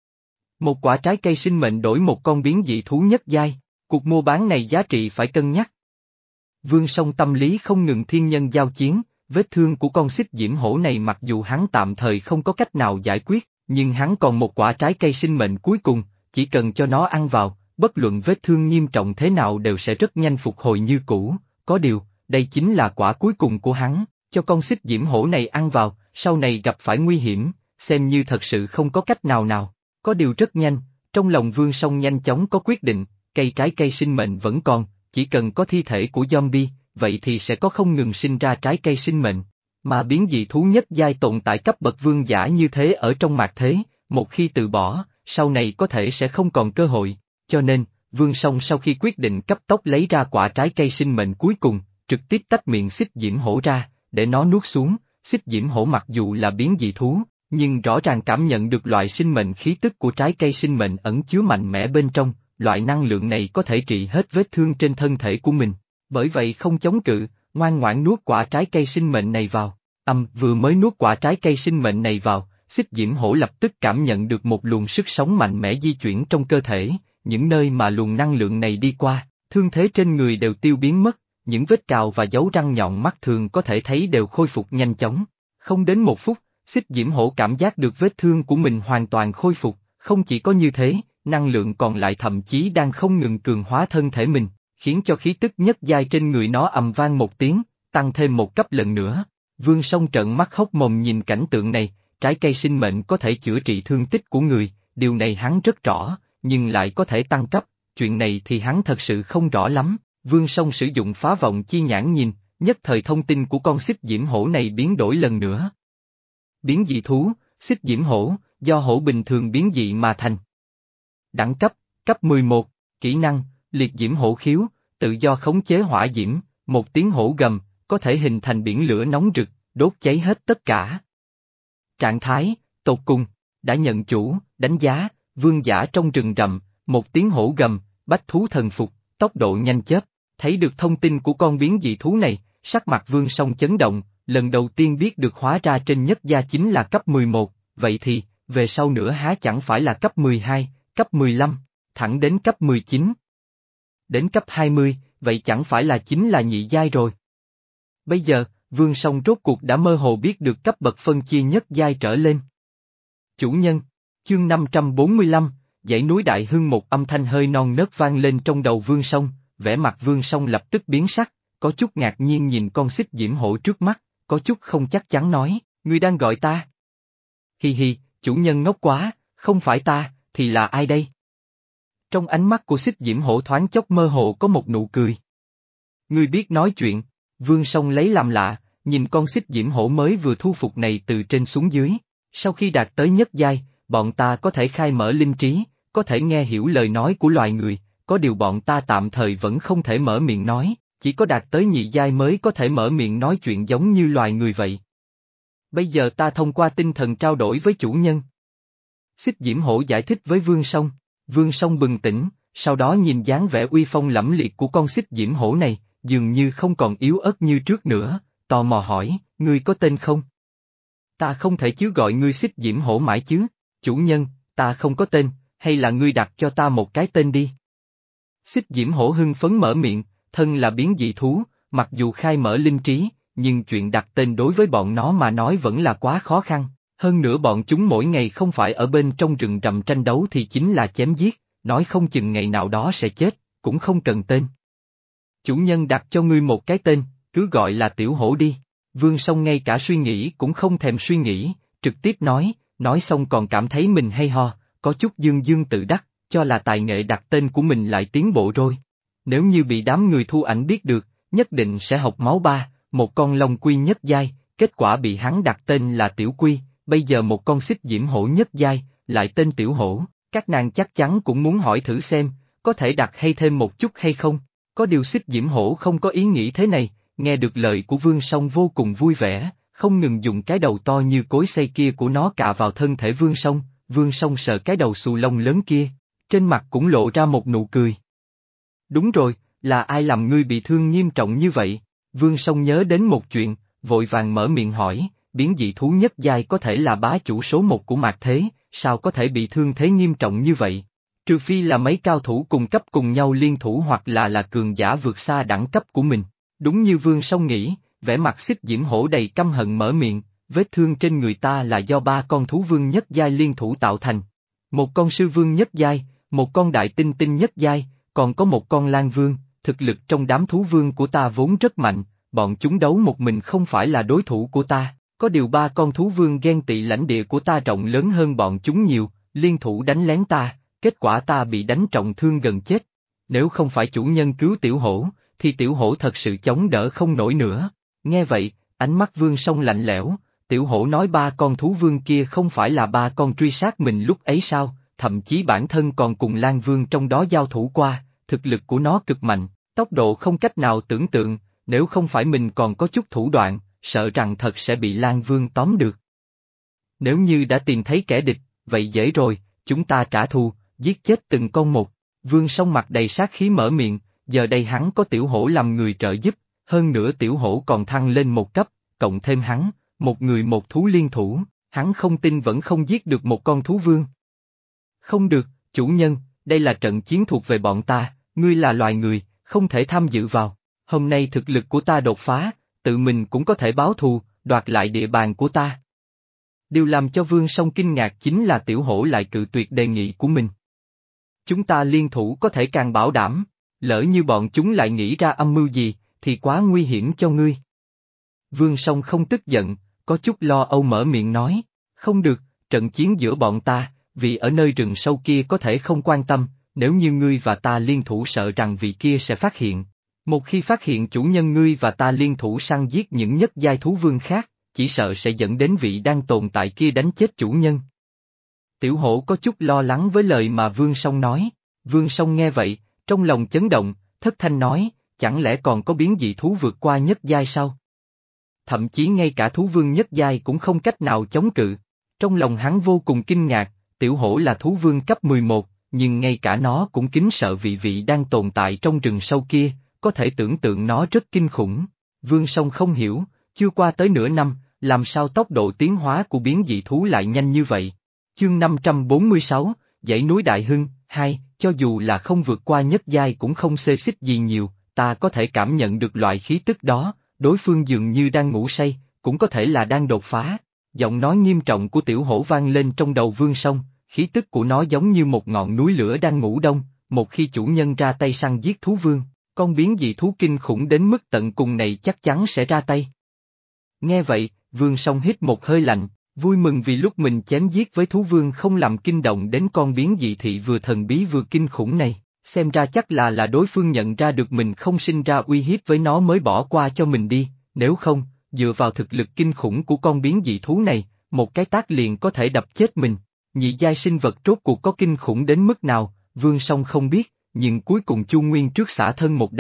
Một quả trái cây sinh mệnh đổi một con biến dị thú nhất giai, cuộc mua bán này giá trị phải cân nhắc. Vương Song tâm lý không ngừng thiên nhân giao chiến, vết thương của con xích diễm hổ này mặc dù hắn tạm thời không có cách nào giải quyết, nhưng hắn còn một quả trái cây sinh mệnh cuối cùng, chỉ cần cho nó ăn vào, bất luận vết thương nghiêm trọng thế nào đều sẽ rất nhanh phục hồi như cũ, có điều, đây chính là quả cuối cùng của hắn, cho con xích diễm hổ này ăn vào, sau này gặp phải nguy hiểm, xem như thật sự không có cách nào nào. Có điều rất nhanh, trong lòng Vương Song nhanh chóng có quyết định, cây trái cây sinh mệnh vẫn còn, chỉ cần có thi thể của zombie, vậy thì sẽ có không ngừng sinh ra trái cây sinh mệnh. Mà biến dị thú nhất giai tồn tại cấp bậc vương giả như thế ở trong mạt thế, một khi từ bỏ, sau này có thể sẽ không còn cơ hội, cho nên, Vương Song sau khi quyết định cấp tốc lấy ra quả trái cây sinh mệnh cuối cùng, trực tiếp tách miệng xích diễm hổ ra, để nó nuốt xuống. Xích diễm hổ mặc dù là biến dị thú, nhưng rõ ràng cảm nhận được loại sinh mệnh khí tức của trái cây sinh mệnh ẩn chứa mạnh mẽ bên trong, loại năng lượng này có thể trị hết vết thương trên thân thể của mình. Bởi vậy không chống cự, ngoan ngoãn nuốt quả trái cây sinh mệnh này vào. Âm vừa mới nuốt quả trái cây sinh mệnh này vào, xích diễm hổ lập tức cảm nhận được một luồng sức sống mạnh mẽ di chuyển trong cơ thể, những nơi mà luồng năng lượng này đi qua, thương thế trên người đều tiêu biến mất, những vết cào và dấu răng nhọn mắt thường có thể thấy đều khôi phục nhanh chóng. Không đến một phút, xích diễm hổ cảm giác được vết thương của mình hoàn toàn khôi phục, không chỉ có như thế, năng lượng còn lại thậm chí đang không ngừng cường hóa thân thể mình, khiến cho khí tức nhất giai trên người nó ầm vang một tiếng, tăng thêm một cấp lần nữa. Vương Song trợn mắt hốc mồm nhìn cảnh tượng này, trái cây sinh mệnh có thể chữa trị thương tích của người, điều này hắn rất rõ, nhưng lại có thể tăng cấp, chuyện này thì hắn thật sự không rõ lắm. Vương Song sử dụng phá vọng chi nhãn nhìn, nhất thời thông tin của con xích diễm hổ này biến đổi lần nữa. Biến dị thú, xích diễm hổ, do hổ bình thường biến dị mà thành. Đẳng cấp, cấp mười một, kỹ năng, liệt diễm hổ khiếu, tự do khống chế hỏa diễm, một tiếng hổ gầm, có thể hình thành biển lửa nóng rực, đốt cháy hết tất cả. Trạng thái, tột cùng, đã nhận chủ, đánh giá, vương giả trong rừng rậm, một tiếng hổ gầm, bách thú thần phục, tốc độ nhanh chớp. Thấy được thông tin của con biến dị thú này, sắc mặt Vương Song chấn động, lần đầu tiên biết được hóa ra trên nhất gia chính là cấp mười một, vậy thì, về sau nữa há chẳng phải là cấp mười hai, cấp mười lăm, thẳng đến cấp mười chín. Đến cấp hai mươi, vậy chẳng phải là chính là nhị giai rồi. Bây giờ, Vương Song rốt cuộc đã mơ hồ biết được cấp bậc phân chia nhất giai trở lên. Chủ nhân, chương năm trăm bốn mươi lăm, dãy núi Đại Hưng, một âm thanh hơi non nớt vang lên trong đầu Vương Song. Vẻ mặt Vương Song lập tức biến sắc, có chút ngạc nhiên nhìn con xích diễm hổ trước mắt, có chút không chắc chắn nói, ngươi đang gọi ta. Hi hi, chủ nhân ngốc quá, không phải ta, thì là ai đây? Trong ánh mắt của xích diễm hổ thoáng chốc mơ hồ có một nụ cười. Ngươi biết nói chuyện, Vương Song lấy làm lạ, nhìn con xích diễm hổ mới vừa thu phục này từ trên xuống dưới, sau khi đạt tới nhất giai, bọn ta có thể khai mở linh trí, có thể nghe hiểu lời nói của loài người. Có điều bọn ta tạm thời vẫn không thể mở miệng nói, chỉ có đạt tới nhị giai mới có thể mở miệng nói chuyện giống như loài người vậy. Bây giờ ta thông qua tinh thần trao đổi với chủ nhân. Xích Diễm Hổ giải thích với Vương Song. Vương Song bừng tỉnh, sau đó nhìn dáng vẻ uy phong lẫm liệt của con Xích Diễm Hổ này, dường như không còn yếu ớt như trước nữa, tò mò hỏi, ngươi có tên không? Ta không thể chứ gọi ngươi Xích Diễm Hổ mãi chứ, chủ nhân, ta không có tên, hay là ngươi đặt cho ta một cái tên đi. Xích Diễm Hổ hưng phấn mở miệng, thân là biến dị thú, mặc dù khai mở linh trí, nhưng chuyện đặt tên đối với bọn nó mà nói vẫn là quá khó khăn, hơn nữa bọn chúng mỗi ngày không phải ở bên trong rừng rậm tranh đấu thì chính là chém giết, nói không chừng ngày nào đó sẽ chết, cũng không cần tên. Chủ nhân đặt cho ngươi một cái tên, cứ gọi là Tiểu Hổ đi. Vương Song ngay cả suy nghĩ cũng không thèm suy nghĩ, trực tiếp nói, nói xong còn cảm thấy mình hay ho, có chút dương dương tự đắc, cho là tài nghệ đặt tên của mình lại tiến bộ rồi. Nếu như bị đám người thu ảnh biết được, nhất định sẽ học máu ba, một con long quy nhất giai, kết quả bị hắn đặt tên là Tiểu Quy, bây giờ một con Xích Diễm Hổ nhất giai, lại tên Tiểu Hổ, các nàng chắc chắn cũng muốn hỏi thử xem, có thể đặt hay thêm một chút hay không, có điều Xích Diễm Hổ không có ý nghĩ thế này, nghe được lời của Vương Song vô cùng vui vẻ, không ngừng dùng cái đầu to như cối xay kia của nó cạ vào thân thể Vương Song, Vương Song sợ cái đầu xù lông lớn kia, trên mặt cũng lộ ra một nụ cười. Đúng rồi, là ai làm ngươi bị thương nghiêm trọng như vậy? Vương Song nhớ đến một chuyện, vội vàng mở miệng hỏi, biến dị thú nhất giai có thể là bá chủ số một của mạt thế, sao có thể bị thương thế nghiêm trọng như vậy? Trừ phi là mấy cao thủ cùng cấp cùng nhau liên thủ hoặc là là cường giả vượt xa đẳng cấp của mình. Đúng như Vương Song nghĩ, vẻ mặt Xích Diễm Hổ đầy căm hận mở miệng, vết thương trên người ta là do ba con thú vương nhất giai liên thủ tạo thành. Một con sư vương nhất giai, một con đại tinh tinh nhất giai, còn có một con lang vương, thực lực trong đám thú vương của ta vốn rất mạnh, bọn chúng đấu một mình không phải là đối thủ của ta, có điều ba con thú vương ghen tị lãnh địa của ta rộng lớn hơn bọn chúng nhiều, liên thủ đánh lén ta, kết quả ta bị đánh trọng thương gần chết. Nếu không phải chủ nhân cứu Tiểu Hổ, thì Tiểu Hổ thật sự chống đỡ không nổi nữa. Nghe vậy, ánh mắt Vương Song lạnh lẽo, Tiểu Hổ nói ba con thú vương kia không phải là ba con truy sát mình lúc ấy sao, thậm chí bản thân còn cùng Lang Vương trong đó giao thủ qua, thực lực của nó cực mạnh, tốc độ không cách nào tưởng tượng, nếu không phải mình còn có chút thủ đoạn, sợ rằng thật sẽ bị Lang Vương tóm được. Nếu như đã tìm thấy kẻ địch, vậy dễ rồi, chúng ta trả thù, giết chết từng con một. Vương Song mặt đầy sát khí mở miệng, giờ đây hắn có Tiểu Hổ làm người trợ giúp, hơn nữa Tiểu Hổ còn thăng lên một cấp, cộng thêm hắn, một người một thú liên thủ, hắn không tin vẫn không giết được một con thú vương. Không được, chủ nhân, đây là trận chiến thuộc về bọn ta, ngươi là loài người, không thể tham dự vào, hôm nay thực lực của ta đột phá, tự mình cũng có thể báo thù, đoạt lại địa bàn của ta. Điều làm cho Vương Song kinh ngạc chính là Tiểu Hổ lại cự tuyệt đề nghị của mình. Chúng ta liên thủ có thể càng bảo đảm, lỡ như bọn chúng lại nghĩ ra âm mưu gì, thì quá nguy hiểm cho ngươi. Vương Song không tức giận, có chút lo âu mở miệng nói, không được, trận chiến giữa bọn ta, vì ở nơi rừng sâu kia có thể không quan tâm, nếu như ngươi và ta liên thủ sợ rằng vị kia sẽ phát hiện. Một khi phát hiện chủ nhân ngươi và ta liên thủ săn giết những nhất giai thú vương khác, chỉ sợ sẽ dẫn đến vị đang tồn tại kia đánh chết chủ nhân. Tiểu Hổ có chút lo lắng với lời mà Vương Song nói, Vương Song nghe vậy, trong lòng chấn động, thất thanh nói, chẳng lẽ còn có biến dị thú vượt qua nhất giai sao? Thậm chí ngay cả thú vương nhất giai cũng không cách nào chống cự. Trong lòng hắn vô cùng kinh ngạc, Tiểu Hổ là thú vương cấp mười một, nhưng ngay cả nó cũng kính sợ vị vị đang tồn tại trong rừng sâu kia, có thể tưởng tượng nó rất kinh khủng. Vương Song không hiểu, chưa qua tới nửa năm, làm sao tốc độ tiến hóa của biến dị thú lại nhanh như vậy? Chương năm trăm bốn mươi sáu, dãy núi Đại Hưng, hai, cho dù là không vượt qua nhất giai cũng không xê xích gì nhiều, ta có thể cảm nhận được loại khí tức đó, đối phương dường như đang ngủ say, cũng có thể là đang đột phá. Giọng nói nghiêm trọng của Tiểu Hổ vang lên trong đầu Vương Song, khí tức của nó giống như một ngọn núi lửa đang ngủ đông, một khi chủ nhân ra tay săn giết thú vương, con biến dị thú kinh khủng đến mức tận cùng này chắc chắn sẽ ra tay. Nghe vậy, Vương Song hít một hơi lạnh, vui mừng vì lúc mình chém giết với thú vương không làm kinh động đến con biến dị thị vừa thần bí vừa kinh khủng này, xem ra chắc là là đối phương nhận ra được mình không sinh ra uy hiếp với nó mới bỏ qua cho mình đi, nếu không, dựa vào thực lực kinh khủng của con biến dị thú này, một cái tát liền có thể đập chết mình. Nhị giai sinh vật rốt cuộc có kinh khủng đến mức nào, Vương Song không biết, nhưng cuối cùng Chu Nguyên trước xả thân một đao,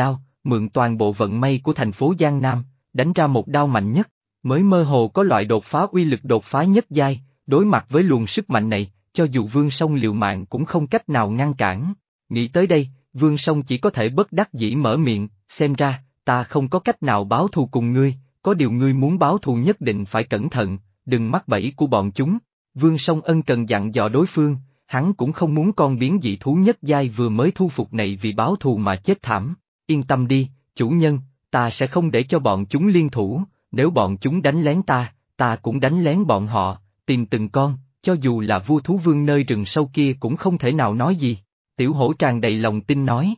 mượn toàn bộ vận may của thành phố Giang Nam, đánh ra một đao mạnh nhất, mới mơ hồ có loại đột phá uy lực đột phá nhất giai, đối mặt với luồng sức mạnh này, cho dù Vương Song liều mạng cũng không cách nào ngăn cản. Nghĩ tới đây, Vương Song chỉ có thể bất đắc dĩ mở miệng, xem ra, ta không có cách nào báo thù cùng ngươi, có điều ngươi muốn báo thù nhất định phải cẩn thận, đừng mắc bẫy của bọn chúng. Vương Song ân cần dặn dò đối phương, hắn cũng không muốn con biến dị thú nhất giai vừa mới thu phục này vì báo thù mà chết thảm. Yên tâm đi, chủ nhân, ta sẽ không để cho bọn chúng liên thủ, nếu bọn chúng đánh lén ta, ta cũng đánh lén bọn họ, tìm từng con, cho dù là vua thú vương nơi rừng sâu kia cũng không thể nào nói gì. Tiểu hổ tràn đầy lòng tin nói.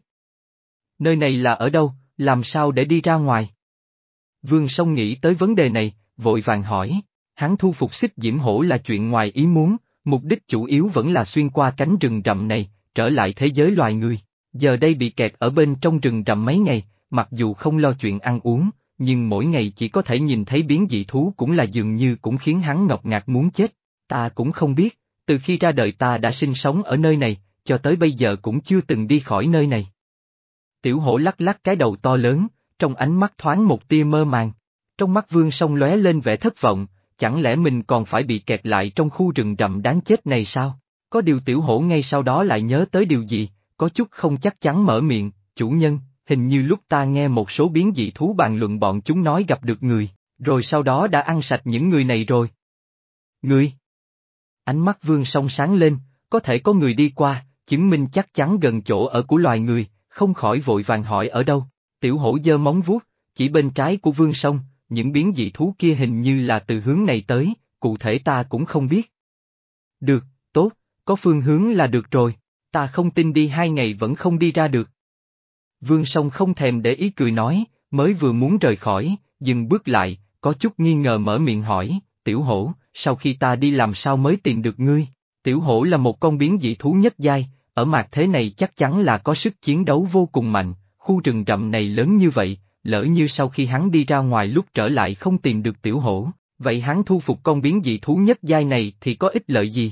Nơi này là ở đâu, làm sao để đi ra ngoài? Vương Song nghĩ tới vấn đề này, vội vàng hỏi, hắn thu phục xích diễm hổ là chuyện ngoài ý muốn, mục đích chủ yếu vẫn là xuyên qua cánh rừng rậm này, trở lại thế giới loài người. Giờ đây bị kẹt ở bên trong rừng rậm mấy ngày, mặc dù không lo chuyện ăn uống, nhưng mỗi ngày chỉ có thể nhìn thấy biến dị thú cũng là dường như cũng khiến hắn ngọc ngạt muốn chết. Ta cũng không biết, từ khi ra đời ta đã sinh sống ở nơi này, cho tới bây giờ cũng chưa từng đi khỏi nơi này. Tiểu hổ lắc lắc cái đầu to lớn, trong ánh mắt thoáng một tia mơ màng. Trong mắt Vương Song lóe lên vẻ thất vọng, chẳng lẽ mình còn phải bị kẹt lại trong khu rừng rậm đáng chết này sao? Có điều tiểu hổ ngay sau đó lại nhớ tới điều gì, có chút không chắc chắn mở miệng, chủ nhân, hình như lúc ta nghe một số biến dị thú bàn luận bọn chúng nói gặp được người, rồi sau đó đã ăn sạch những người này rồi. Người? Ánh mắt Vương Song sáng lên, có thể có người đi qua, chứng minh chắc chắn gần chỗ ở của loài người, không khỏi vội vàng hỏi ở đâu. Tiểu hổ giơ móng vuốt, chỉ bên trái của Vương Song, những biến dị thú kia hình như là từ hướng này tới, cụ thể ta cũng không biết. Được, tốt, có phương hướng là được rồi, ta không tin đi hai ngày vẫn không đi ra được. Vương Song không thèm để ý cười nói, mới vừa muốn rời khỏi, dừng bước lại, có chút nghi ngờ mở miệng hỏi, tiểu hổ, sau khi ta đi làm sao mới tìm được ngươi? Tiểu hổ là một con biến dị thú nhất giai, ở mạt thế này chắc chắn là có sức chiến đấu vô cùng mạnh, khu rừng rậm này lớn như vậy, lỡ như sau khi hắn đi ra ngoài lúc trở lại không tìm được tiểu hổ, vậy hắn thu phục con biến dị thú nhất giai này thì có ích lợi gì?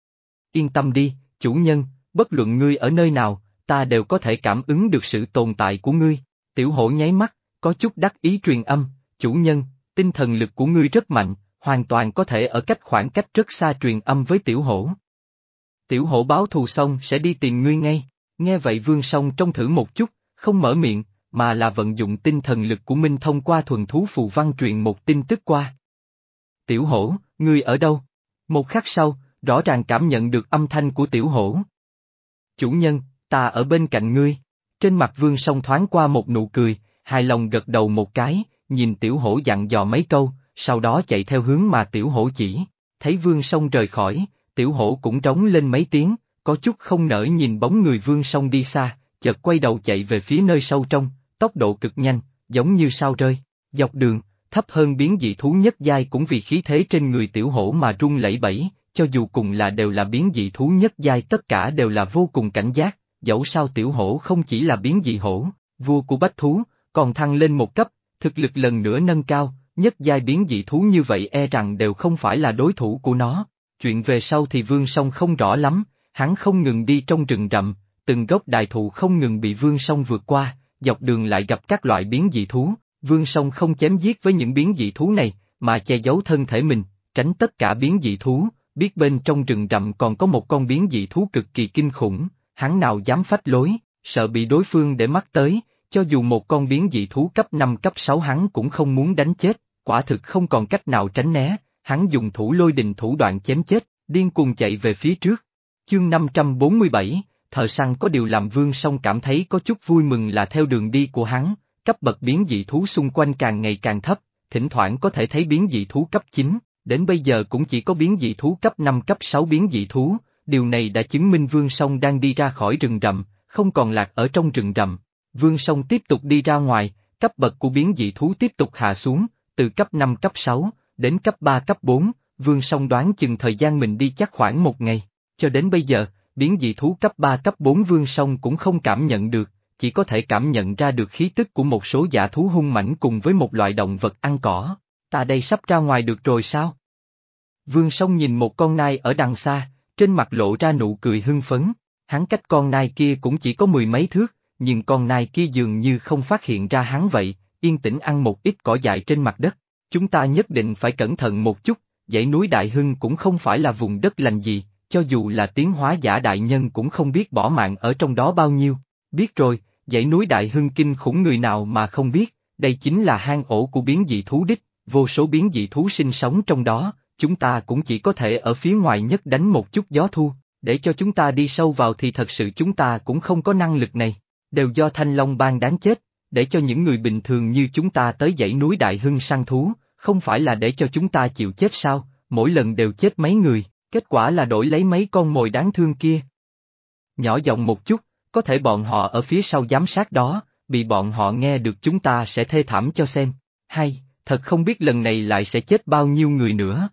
Yên tâm đi, chủ nhân, bất luận ngươi ở nơi nào, ta đều có thể cảm ứng được sự tồn tại của ngươi. Tiểu hổ nháy mắt, có chút đắc ý truyền âm, chủ nhân, tinh thần lực của ngươi rất mạnh, hoàn toàn có thể ở cách khoảng cách rất xa truyền âm với tiểu hổ. Tiểu hổ báo thù xong sẽ đi tìm ngươi ngay. Nghe vậy Vương Song trông thử một chút, không mở miệng, mà là vận dụng tinh thần lực của mình thông qua thuần thú phù văn truyền một tin tức qua. Tiểu hổ, ngươi ở đâu? Một khắc sau, rõ ràng cảm nhận được âm thanh của tiểu hổ. Chủ nhân, ta ở bên cạnh ngươi. Trên mặt Vương Song thoáng qua một nụ cười, hài lòng gật đầu một cái, nhìn tiểu hổ dặn dò mấy câu, sau đó chạy theo hướng mà tiểu hổ chỉ. Thấy Vương Song rời khỏi, tiểu hổ cũng trống lên mấy tiếng, có chút không nỡ nhìn bóng người Vương Song đi xa, chợt quay đầu chạy về phía nơi sâu trong, tốc độ cực nhanh, giống như sao rơi. Dọc đường, thấp hơn biến dị thú nhất giai cũng vì khí thế trên người tiểu hổ mà run lẩy bẩy, cho dù cùng là đều là biến dị thú nhất giai tất cả đều là vô cùng cảnh giác, dẫu sao tiểu hổ không chỉ là biến dị hổ, vua của bách thú, còn thăng lên một cấp, thực lực lần nữa nâng cao, nhất giai biến dị thú như vậy e rằng đều không phải là đối thủ của nó. Chuyện về sau thì Vương Song không rõ lắm, hắn không ngừng đi trong rừng rậm, từng gốc đại thụ không ngừng bị Vương Song vượt qua, dọc đường lại gặp các loại biến dị thú, Vương Song không chém giết với những biến dị thú này, mà che giấu thân thể mình, tránh tất cả biến dị thú, biết bên trong rừng rậm còn có một con biến dị thú cực kỳ kinh khủng, hắn nào dám phách lối, sợ bị đối phương để mắt tới, cho dù một con biến dị thú cấp năm cấp sáu hắn cũng không muốn đánh chết, quả thực không còn cách nào tránh né, hắn dùng thủ lôi đình thủ đoạn chém chết, điên cuồng chạy về phía trước. Chương năm trăm bốn mươi bảy, thợ săn có điều làm Vương Song cảm thấy có chút vui mừng là theo đường đi của hắn, cấp bậc biến dị thú xung quanh càng ngày càng thấp, thỉnh thoảng có thể thấy biến dị thú cấp chín, đến bây giờ cũng chỉ có biến dị thú cấp năm cấp sáu biến dị thú, điều này đã chứng minh Vương Song đang đi ra khỏi rừng rậm, không còn lạc ở trong rừng rậm. Vương Song tiếp tục đi ra ngoài, cấp bậc của biến dị thú tiếp tục hạ xuống, từ cấp năm cấp sáu, đến cấp ba cấp bốn, Vương Song đoán chừng thời gian mình đi chắc khoảng một ngày, cho đến bây giờ, biến dị thú cấp ba cấp bốn Vương Song cũng không cảm nhận được, chỉ có thể cảm nhận ra được khí tức của một số dã thú hung mãnh cùng với một loại động vật ăn cỏ. Ta đây sắp ra ngoài được rồi sao? Vương Song nhìn một con nai ở đằng xa, trên mặt lộ ra nụ cười hưng phấn, hắn cách con nai kia cũng chỉ có mười mấy thước, nhưng con nai kia dường như không phát hiện ra hắn vậy, yên tĩnh ăn một ít cỏ dại trên mặt đất. Chúng ta nhất định phải cẩn thận một chút, dãy núi Đại Hưng cũng không phải là vùng đất lành gì, cho dù là tiến hóa giả đại nhân cũng không biết bỏ mạng ở trong đó bao nhiêu. Biết rồi, dãy núi Đại Hưng kinh khủng người nào mà không biết, đây chính là hang ổ của biến dị thú đích, vô số biến dị thú sinh sống trong đó, chúng ta cũng chỉ có thể ở phía ngoài nhất đánh một chút gió thu, để cho chúng ta đi sâu vào thì thật sự chúng ta cũng không có năng lực này, đều do Thanh Long Bang đáng chết, để cho những người bình thường như chúng ta tới dãy núi Đại Hưng săn thú, không phải là để cho chúng ta chịu chết sao, mỗi lần đều chết mấy người, kết quả là đổi lấy mấy con mồi đáng thương kia. Nhỏ giọng một chút, có thể bọn họ ở phía sau giám sát đó, bị bọn họ nghe được chúng ta sẽ thê thảm cho xem, hay, thật không biết lần này lại sẽ chết bao nhiêu người nữa.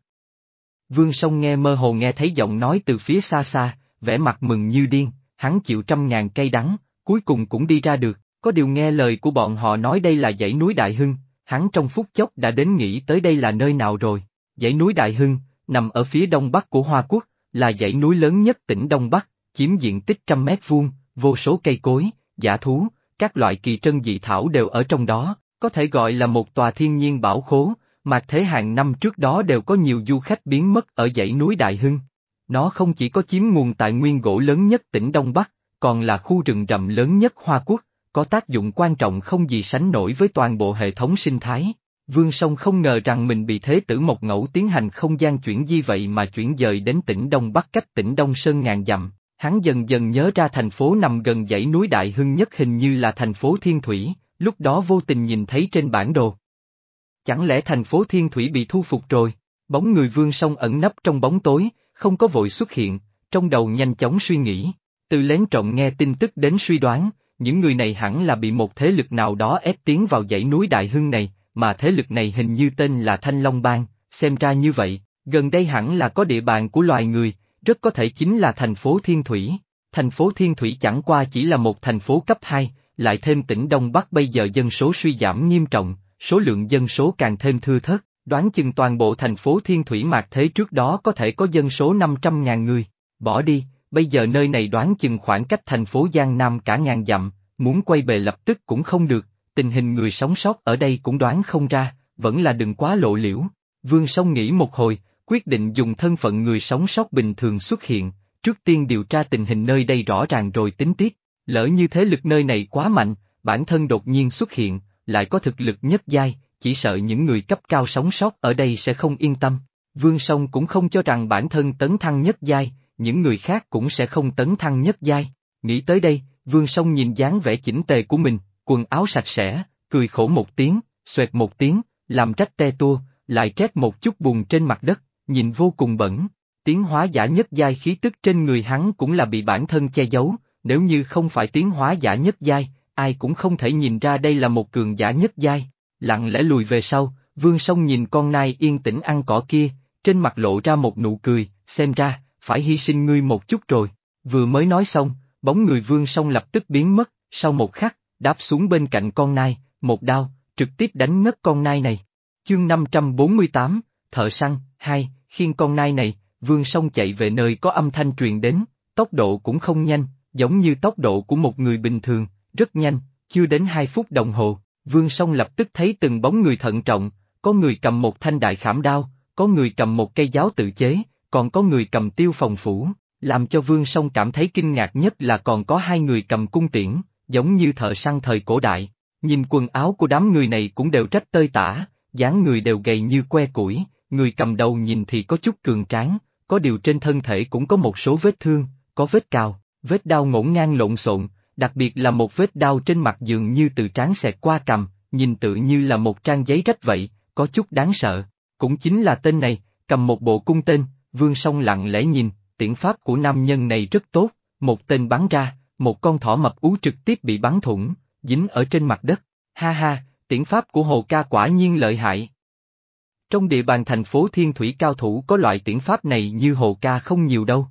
Vương Song nghe mơ hồ nghe thấy giọng nói từ phía xa xa, vẻ mặt mừng như điên, hắn chịu trăm ngàn cây đắng, cuối cùng cũng đi ra được, có điều nghe lời của bọn họ nói đây là dãy núi Đại Hưng, hắn trong phút chốc đã đến nghĩ tới đây là nơi nào rồi. Dãy núi Đại Hưng, nằm ở phía đông bắc của Hoa Quốc, là dãy núi lớn nhất tỉnh Đông Bắc, chiếm diện tích trăm mét vuông, vô số cây cối, dã thú, các loại kỳ trân dị thảo đều ở trong đó, có thể gọi là một tòa thiên nhiên bảo khố, mà thế hàng năm trước đó đều có nhiều du khách biến mất ở dãy núi Đại Hưng. Nó không chỉ có chiếm nguồn tài nguyên gỗ lớn nhất tỉnh Đông Bắc, còn là khu rừng rậm lớn nhất Hoa Quốc, có tác dụng quan trọng không gì sánh nổi với toàn bộ hệ thống sinh thái. Vương Song không ngờ rằng mình bị Thế tử Mộc Ngẫu tiến hành không gian chuyển di vậy mà chuyển dời đến tỉnh Đông Bắc cách tỉnh Đông Sơn ngàn dặm, hắn dần dần nhớ ra thành phố nằm gần dãy núi Đại Hưng nhất hình như là thành phố Thiên Thủy, lúc đó vô tình nhìn thấy trên bản đồ. Chẳng lẽ thành phố Thiên Thủy bị thu phục rồi? Bóng người Vương Song ẩn nấp trong bóng tối, không có vội xuất hiện, trong đầu nhanh chóng suy nghĩ, từ lén trộm nghe tin tức đến suy đoán, những người này hẳn là bị một thế lực nào đó ép tiến vào dãy núi Đại Hưng này, mà thế lực này hình như tên là Thanh Long Bang, xem ra như vậy, gần đây hẳn là có địa bàn của loài người, rất có thể chính là thành phố Thiên Thủy. Thành phố Thiên Thủy chẳng qua chỉ là một thành phố cấp hai, lại thêm tỉnh Đông Bắc bây giờ dân số suy giảm nghiêm trọng, số lượng dân số càng thêm thưa thớt, đoán chừng toàn bộ thành phố Thiên Thủy mạt thế trước đó có thể có dân số năm trăm ngàn người, bỏ đi, bây giờ nơi này đoán chừng khoảng cách thành phố Giang Nam cả ngàn dặm, muốn quay về lập tức cũng không được, tình hình người sống sót ở đây cũng đoán không ra, vẫn là đừng quá lộ liễu. Vương Song nghĩ một hồi, quyết định dùng thân phận người sống sót bình thường xuất hiện, trước tiên điều tra tình hình nơi đây rõ ràng rồi tính tiếp, lỡ như thế lực nơi này quá mạnh, bản thân đột nhiên xuất hiện, lại có thực lực nhất giai, chỉ sợ những người cấp cao sống sót ở đây sẽ không yên tâm. Vương Song cũng không cho rằng bản thân tấn thăng nhất giai, những người khác cũng sẽ không tấn thăng nhất giai. Nghĩ tới đây, Vương Song nhìn dáng vẻ chỉnh tề của mình, quần áo sạch sẽ, cười khổ một tiếng, xoẹt một tiếng, làm rách te tua, lại trét một chút bùn trên mặt đất, nhìn vô cùng bẩn. Tiến hóa giả nhất giai khí tức trên người hắn cũng là bị bản thân che giấu, nếu như không phải tiến hóa giả nhất giai, ai cũng không thể nhìn ra đây là một cường giả nhất giai. Lặng lẽ lùi về sau, Vương Song nhìn con nai yên tĩnh ăn cỏ kia, trên mặt lộ ra một nụ cười, xem ra, phải hy sinh ngươi một chút rồi. Vừa mới nói xong, bóng người Vương Song lập tức biến mất, sau một khắc, đáp xuống bên cạnh con nai, một đao, trực tiếp đánh ngất con nai này. Chương năm trăm bốn mươi tám, Thợ săn, hai, khiêng con nai này, Vương Song chạy về nơi có âm thanh truyền đến, tốc độ cũng không nhanh, giống như tốc độ của một người bình thường, rất nhanh, chưa đến hai phút đồng hồ, Vương Song lập tức thấy từng bóng người thận trọng, có người cầm một thanh đại khảm đao, có người cầm một cây giáo tự chế, còn có người cầm tiêu phòng phủ, làm cho Vương Song cảm thấy kinh ngạc nhất là còn có hai người cầm cung tiễn, giống như thợ săn thời cổ đại. Nhìn quần áo của đám người này cũng đều rách tơi tả, dáng người đều gầy như que củi, người cầm đầu nhìn thì có chút cường tráng, có điều trên thân thể cũng có một số vết thương, có vết cào, vết đao ngổn ngang lộn xộn, đặc biệt là một vết đao trên mặt dường như từ trán xẹt qua cằm, nhìn tự như là một trang giấy rách vậy, có chút đáng sợ. Cũng chính là tên này, cầm một bộ cung tên, Vương Song lặng lẽ nhìn, tiễn pháp của nam nhân này rất tốt, một tên bắn ra, một con thỏ mập ú trực tiếp bị bắn thủng, dính ở trên mặt đất, ha ha, tiễn pháp của Hồ Ca quả nhiên lợi hại. Trong địa bàn thành phố Thiên Thủy cao thủ có loại tiễn pháp này như Hồ Ca không nhiều đâu.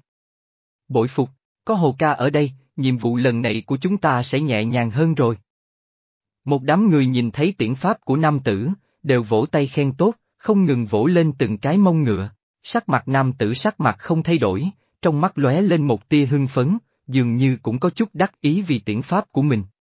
Bội phục, có Hồ Ca ở đây, nhiệm vụ lần này của chúng ta sẽ nhẹ nhàng hơn rồi. Một đám người nhìn thấy tiễn pháp của nam tử, đều vỗ tay khen tốt, không ngừng vỗ lên từng cái mông ngựa, sắc mặt nam tử sắc mặt không thay đổi, trong mắt lóe lên một tia hưng phấn, dường như cũng có chút đắc ý vì tiễn pháp của mình.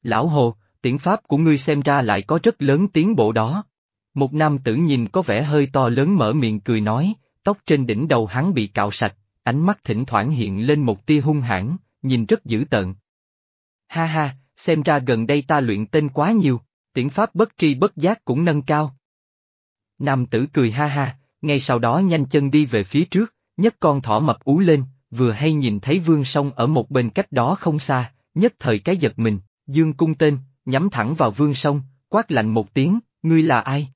Lão Hồ, tiễn pháp của ngươi xem ra lại có rất lớn tiến bộ đó. Một nam tử nhìn có vẻ hơi to lớn mở miệng cười nói, tóc trên đỉnh đầu hắn bị cạo sạch, ánh mắt thỉnh thoảng hiện lên một tia hung hãn, nhìn rất dữ tợn. Ha ha, xem ra gần đây ta luyện tên quá nhiều, tiễn pháp bất tri bất giác cũng nâng cao. Nam tử cười ha ha, ngay sau đó nhanh chân đi về phía trước, nhấc con thỏ mập ú lên, vừa hay nhìn thấy Vương Song ở một bên cách đó không xa, nhất thời cái giật mình, dương cung tên, nhắm thẳng vào Vương Song, quát lạnh một tiếng, ngươi là ai?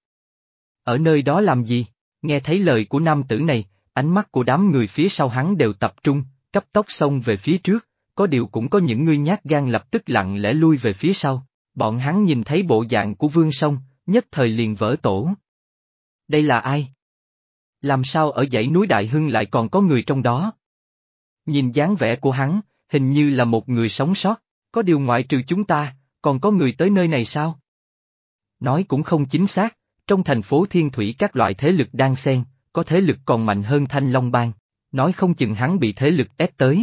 Ở nơi đó làm gì? Nghe thấy lời của nam tử này, ánh mắt của đám người phía sau hắn đều tập trung, cấp tốc xông về phía trước, có điều cũng có những người nhát gan lập tức lặng lẽ lui về phía sau. Bọn hắn nhìn thấy bộ dạng của Vương Song, nhất thời liền vỡ tổ. Đây là ai? Làm sao ở dãy núi Đại Hưng lại còn có người trong đó? Nhìn dáng vẻ của hắn, hình như là một người sống sót, có điều ngoại trừ chúng ta, còn có người tới nơi này sao? Nói cũng không chính xác, trong thành phố Thiên Thủy các loại thế lực đang xen, có thế lực còn mạnh hơn Thanh Long Bang, nói không chừng hắn bị thế lực ép tới.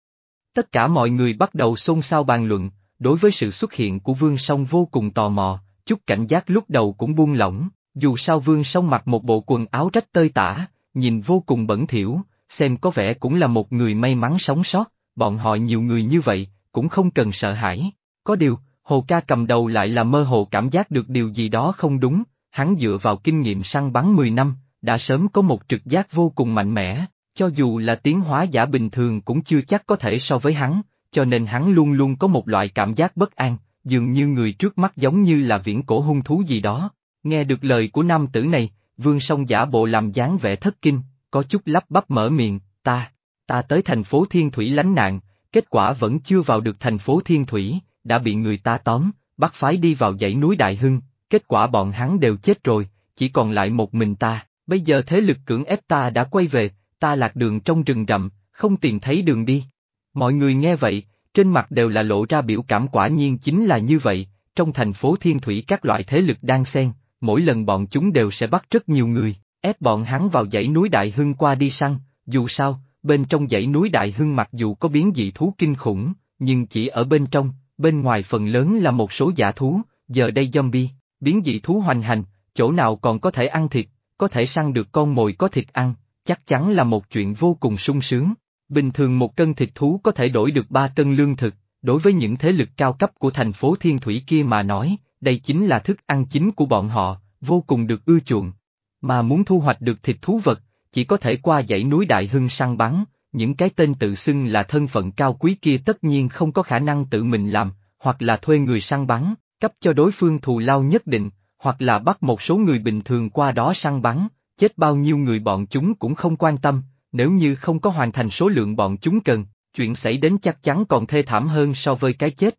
Tất cả mọi người bắt đầu xôn xao bàn luận, đối với sự xuất hiện của Vương Song vô cùng tò mò, chút cảnh giác lúc đầu cũng buông lỏng, dù sao Vương Song mặc một bộ quần áo rách tơi tả, nhìn vô cùng bẩn thỉu, xem có vẻ cũng là một người may mắn sống sót, bọn họ nhiều người như vậy, cũng không cần sợ hãi. Có điều, Hồ Ca cầm đầu lại là mơ hồ cảm giác được điều gì đó không đúng, hắn dựa vào kinh nghiệm săn bắn mười năm, đã sớm có một trực giác vô cùng mạnh mẽ, cho dù là tiến hóa giả bình thường cũng chưa chắc có thể so với hắn, cho nên hắn luôn luôn có một loại cảm giác bất an, dường như người trước mắt giống như là viễn cổ hung thú gì đó. Nghe được lời của nam tử này, Vương Song giả bộ làm dáng vẻ thất kinh, có chút lắp bắp mở miệng, ta, ta tới thành phố Thiên Thủy lánh nạn, kết quả vẫn chưa vào được thành phố Thiên Thủy, đã bị người ta tóm, bắt phái đi vào dãy núi Đại Hưng, kết quả bọn hắn đều chết rồi, chỉ còn lại một mình ta, bây giờ thế lực cưỡng ép ta đã quay về, ta lạc đường trong rừng rậm, không tìm thấy đường đi. Mọi người nghe vậy, trên mặt đều là lộ ra biểu cảm quả nhiên chính là như vậy, trong thành phố Thiên Thủy các loại thế lực đang xen, mỗi lần bọn chúng đều sẽ bắt rất nhiều người, ép bọn hắn vào dãy núi Đại Hưng qua đi săn, dù sao, bên trong dãy núi Đại Hưng mặc dù có biến dị thú kinh khủng, nhưng chỉ ở bên trong, bên ngoài phần lớn là một số giả thú, giờ đây zombie, biến dị thú hoành hành, chỗ nào còn có thể ăn thịt, có thể săn được con mồi có thịt ăn, chắc chắn là một chuyện vô cùng sung sướng. Bình thường một cân thịt thú có thể đổi được ba cân lương thực, đối với những thế lực cao cấp của thành phố Thiên Thủy kia mà nói, đây chính là thức ăn chính của bọn họ, vô cùng được ưa chuộng. Mà muốn thu hoạch được thịt thú vật, chỉ có thể qua dãy núi Đại Hưng săn bắn, những cái tên tự xưng là thân phận cao quý kia tất nhiên không có khả năng tự mình làm, hoặc là thuê người săn bắn, cấp cho đối phương thù lao nhất định, hoặc là bắt một số người bình thường qua đó săn bắn, chết bao nhiêu người bọn chúng cũng không quan tâm, nếu như không có hoàn thành số lượng bọn chúng cần, chuyện xảy đến chắc chắn còn thê thảm hơn so với cái chết.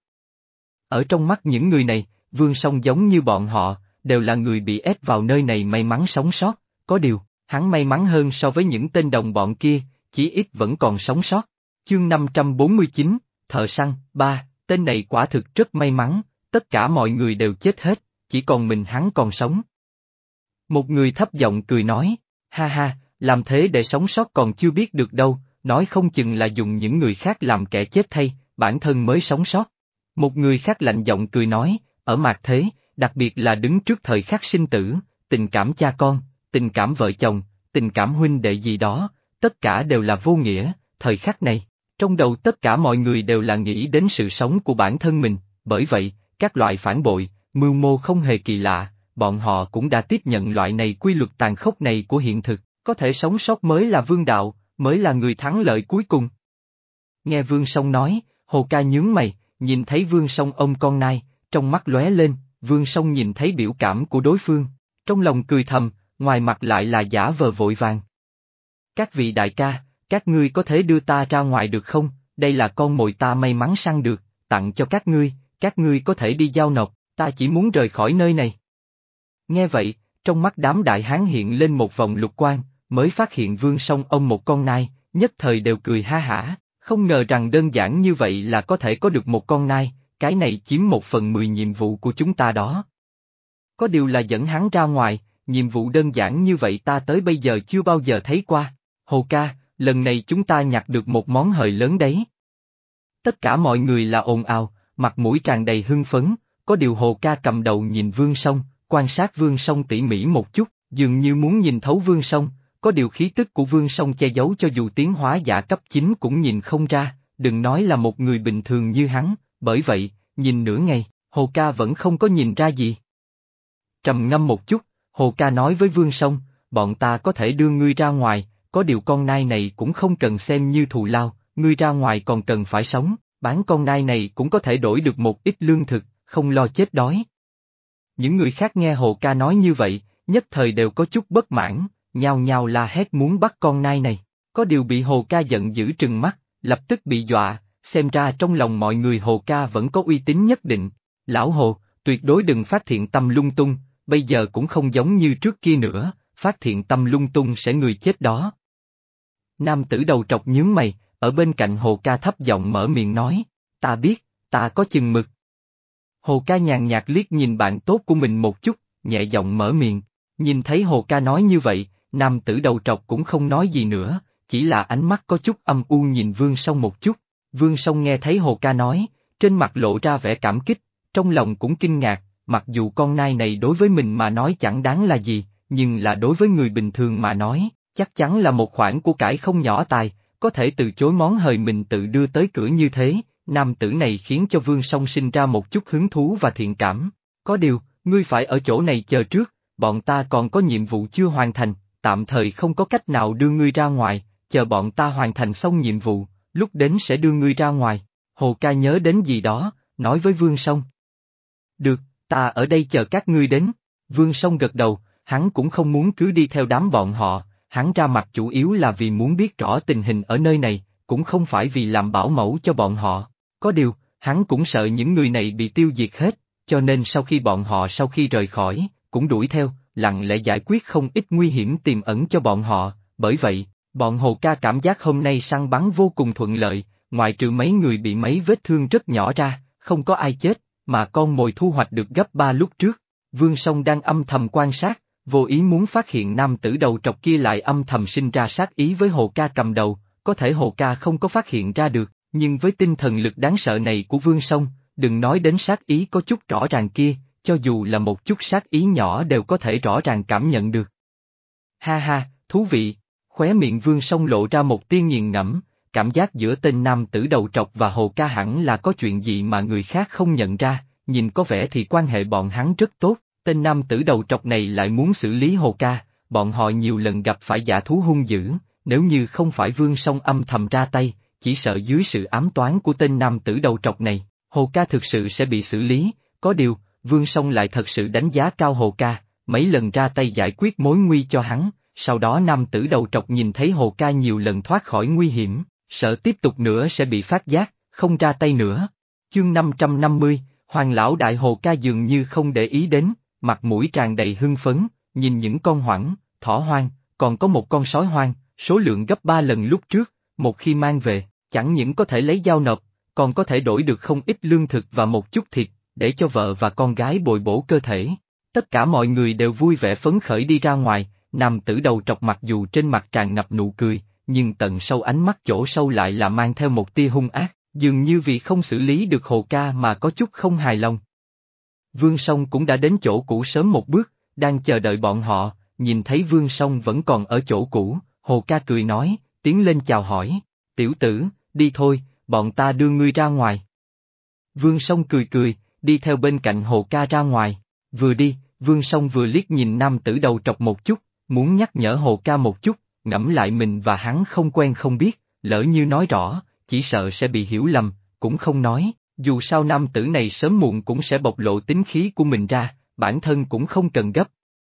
Ở trong mắt những người này, Vương Song giống như bọn họ, đều là người bị ép vào nơi này may mắn sống sót, có điều, hắn may mắn hơn so với những tên đồng bọn kia, chí ít vẫn còn sống sót. Chương năm trăm bốn mươi chín, Thợ săn, ba, tên này quả thực rất may mắn, tất cả mọi người đều chết hết, chỉ còn mình hắn còn sống. Một người thấp giọng cười nói, ha ha, làm thế để sống sót còn chưa biết được đâu, nói không chừng là dùng những người khác làm kẻ chết thay, bản thân mới sống sót. Một người khác lạnh giọng cười nói, ở mạt thế, đặc biệt là đứng trước thời khắc sinh tử, tình cảm cha con, tình cảm vợ chồng, tình cảm huynh đệ gì đó, tất cả đều là vô nghĩa, thời khắc này, trong đầu tất cả mọi người đều là nghĩ đến sự sống của bản thân mình, bởi vậy, các loại phản bội, mưu mô không hề kỳ lạ, bọn họ cũng đã tiếp nhận loại này quy luật tàn khốc này của hiện thực, có thể sống sót mới là vương đạo, mới là người thắng lợi cuối cùng. Nghe Vương Song nói, Hồ Ca nhướng mày, nhìn thấy Vương Song ôm con nai, trong mắt lóe lên, Vương Song nhìn thấy biểu cảm của đối phương, trong lòng cười thầm, ngoài mặt lại là giả vờ vội vàng. Các vị đại ca, các ngươi có thể đưa ta ra ngoài được không, đây là con mồi ta may mắn săn được, tặng cho các ngươi, các ngươi có thể đi giao nộp, ta chỉ muốn rời khỏi nơi này. Nghe vậy, trong mắt đám đại hán hiện lên một vòng lục quang, mới phát hiện Vương Song ôm một con nai, nhất thời đều cười ha hả, không ngờ rằng đơn giản như vậy là có thể có được một con nai, cái này chiếm một phần mười nhiệm vụ của chúng ta đó. Có điều là dẫn hắn ra ngoài, nhiệm vụ đơn giản như vậy ta tới bây giờ chưa bao giờ thấy qua. Hồ Ca, lần này chúng ta nhặt được một món hời lớn đấy. Tất cả mọi người là ồn ào, mặt mũi tràn đầy hưng phấn, có điều Hồ Ca cầm đầu nhìn Vương Song, quan sát Vương Song tỉ mỉ một chút, dường như muốn nhìn thấu Vương Song, có điều khí tức của Vương Song che giấu cho dù tiến hóa giả cấp chín cũng nhìn không ra, đừng nói là một người bình thường như hắn, bởi vậy, nhìn nửa ngày, Hồ Ca vẫn không có nhìn ra gì. Trầm ngâm một chút, Hồ Ca nói với Vương Song, bọn ta có thể đưa ngươi ra ngoài, có điều con nai này cũng không cần xem như thù lao, ngươi ra ngoài còn cần phải sống, bán con nai này cũng có thể đổi được một ít lương thực, không lo chết đói. Những người khác nghe Hồ Ca nói như vậy, nhất thời đều có chút bất mãn, nhao nhao la hét muốn bắt con nai này, có điều bị Hồ Ca giận dữ trừng mắt, lập tức bị dọa, xem ra trong lòng mọi người Hồ Ca vẫn có uy tín nhất định. Lão Hồ, tuyệt đối đừng phát thiện tâm lung tung, bây giờ cũng không giống như trước kia nữa, phát thiện tâm lung tung sẽ người chết đó. Nam tử đầu trọc nhướng mày, ở bên cạnh Hồ Ca thấp giọng mở miệng nói, ta biết, ta có chừng mực. Hồ Ca nhàn nhạt liếc nhìn bạn tốt của mình một chút, nhẹ giọng mở miệng, nhìn thấy Hồ Ca nói như vậy, nam tử đầu trọc cũng không nói gì nữa, chỉ là ánh mắt có chút âm u nhìn Vương Song một chút. Vương Song nghe thấy Hồ Ca nói, trên mặt lộ ra vẻ cảm kích, trong lòng cũng kinh ngạc, mặc dù con nai này đối với mình mà nói chẳng đáng là gì, nhưng là đối với người bình thường mà nói, chắc chắn là một khoản của cải không nhỏ tài, có thể từ chối món hời mình tự đưa tới cửa như thế, nam tử này khiến cho Vương Song sinh ra một chút hứng thú và thiện cảm. Có điều, ngươi phải ở chỗ này chờ trước, bọn ta còn có nhiệm vụ chưa hoàn thành, tạm thời không có cách nào đưa ngươi ra ngoài, chờ bọn ta hoàn thành xong nhiệm vụ, lúc đến sẽ đưa ngươi ra ngoài. Hồ Ca nhớ đến gì đó, nói với Vương Song. Được, ta ở đây chờ các ngươi đến. Vương Song gật đầu, hắn cũng không muốn cứ đi theo đám bọn họ, hắn ra mặt chủ yếu là vì muốn biết rõ tình hình ở nơi này, cũng không phải vì làm bảo mẫu cho bọn họ. Có điều, hắn cũng sợ những người này bị tiêu diệt hết, cho nên sau khi bọn họ sau khi rời khỏi, cũng đuổi theo, lặng lẽ giải quyết không ít nguy hiểm tiềm ẩn cho bọn họ, bởi vậy, bọn Hồ Ca cảm giác hôm nay săn bắn vô cùng thuận lợi, ngoại trừ mấy người bị mấy vết thương rất nhỏ ra, không có ai chết, mà con mồi thu hoạch được gấp ba lúc trước. Vương Song đang âm thầm quan sát, vô ý muốn phát hiện nam tử đầu trọc kia lại âm thầm sinh ra sát ý với Hồ Ca cầm đầu, có thể Hồ Ca không có phát hiện ra được, nhưng với tinh thần lực đáng sợ này của Vương Song, đừng nói đến sát ý có chút rõ ràng kia, cho dù là một chút sát ý nhỏ đều có thể rõ ràng cảm nhận được. Ha ha, thú vị, khóe miệng Vương Song lộ ra một tia nghiền ngẫm, cảm giác giữa tên nam tử đầu trọc và Hồ Ca hẳn là có chuyện gì mà người khác không nhận ra, nhìn có vẻ thì quan hệ bọn hắn rất tốt, tên nam tử đầu trọc này lại muốn xử lý Hồ Ca, bọn họ nhiều lần gặp phải dã thú hung dữ, nếu như không phải Vương Song âm thầm ra tay, chỉ sợ dưới sự ám toán của tên nam tử đầu trọc này, Hồ Ca thực sự sẽ bị xử lý, có điều, Vương Song lại thật sự đánh giá cao Hồ Ca, mấy lần ra tay giải quyết mối nguy cho hắn, sau đó nam tử đầu trọc nhìn thấy Hồ Ca nhiều lần thoát khỏi nguy hiểm, sợ tiếp tục nữa sẽ bị phát giác, không ra tay nữa. Chương năm trăm năm mươi, Hoàng lão đại Hồ Ca dường như không để ý đến, mặt mũi tràn đầy hưng phấn, nhìn những con hoảng, thỏ hoang, còn có một con sói hoang, số lượng gấp ba lần lúc trước, một khi mang về, chẳng những có thể lấy dao nộp, còn có thể đổi được không ít lương thực và một chút thịt, để cho vợ và con gái bồi bổ cơ thể. Tất cả mọi người đều vui vẻ phấn khởi đi ra ngoài, nam tử đầu trọc mặc dù trên mặt tràn ngập nụ cười, nhưng tận sâu ánh mắt chỗ sâu lại là mang theo một tia hung ác, dường như vì không xử lý được Hồ Ca mà có chút không hài lòng. Vương Song cũng đã đến chỗ cũ sớm một bước, đang chờ đợi bọn họ, nhìn thấy Vương Song vẫn còn ở chỗ cũ, Hồ Ca cười nói, tiến lên chào hỏi, tiểu tử, đi thôi, bọn ta đưa ngươi ra ngoài. Vương Song cười cười, đi theo bên cạnh Hồ Ca ra ngoài, vừa đi, Vương Song vừa liếc nhìn nam tử đầu trọc một chút, muốn nhắc nhở Hồ Ca một chút, ngẫm lại mình và hắn không quen không biết, lỡ như nói rõ, chỉ sợ sẽ bị hiểu lầm, cũng không nói, dù sao nam tử này sớm muộn cũng sẽ bộc lộ tính khí của mình ra, bản thân cũng không cần gấp.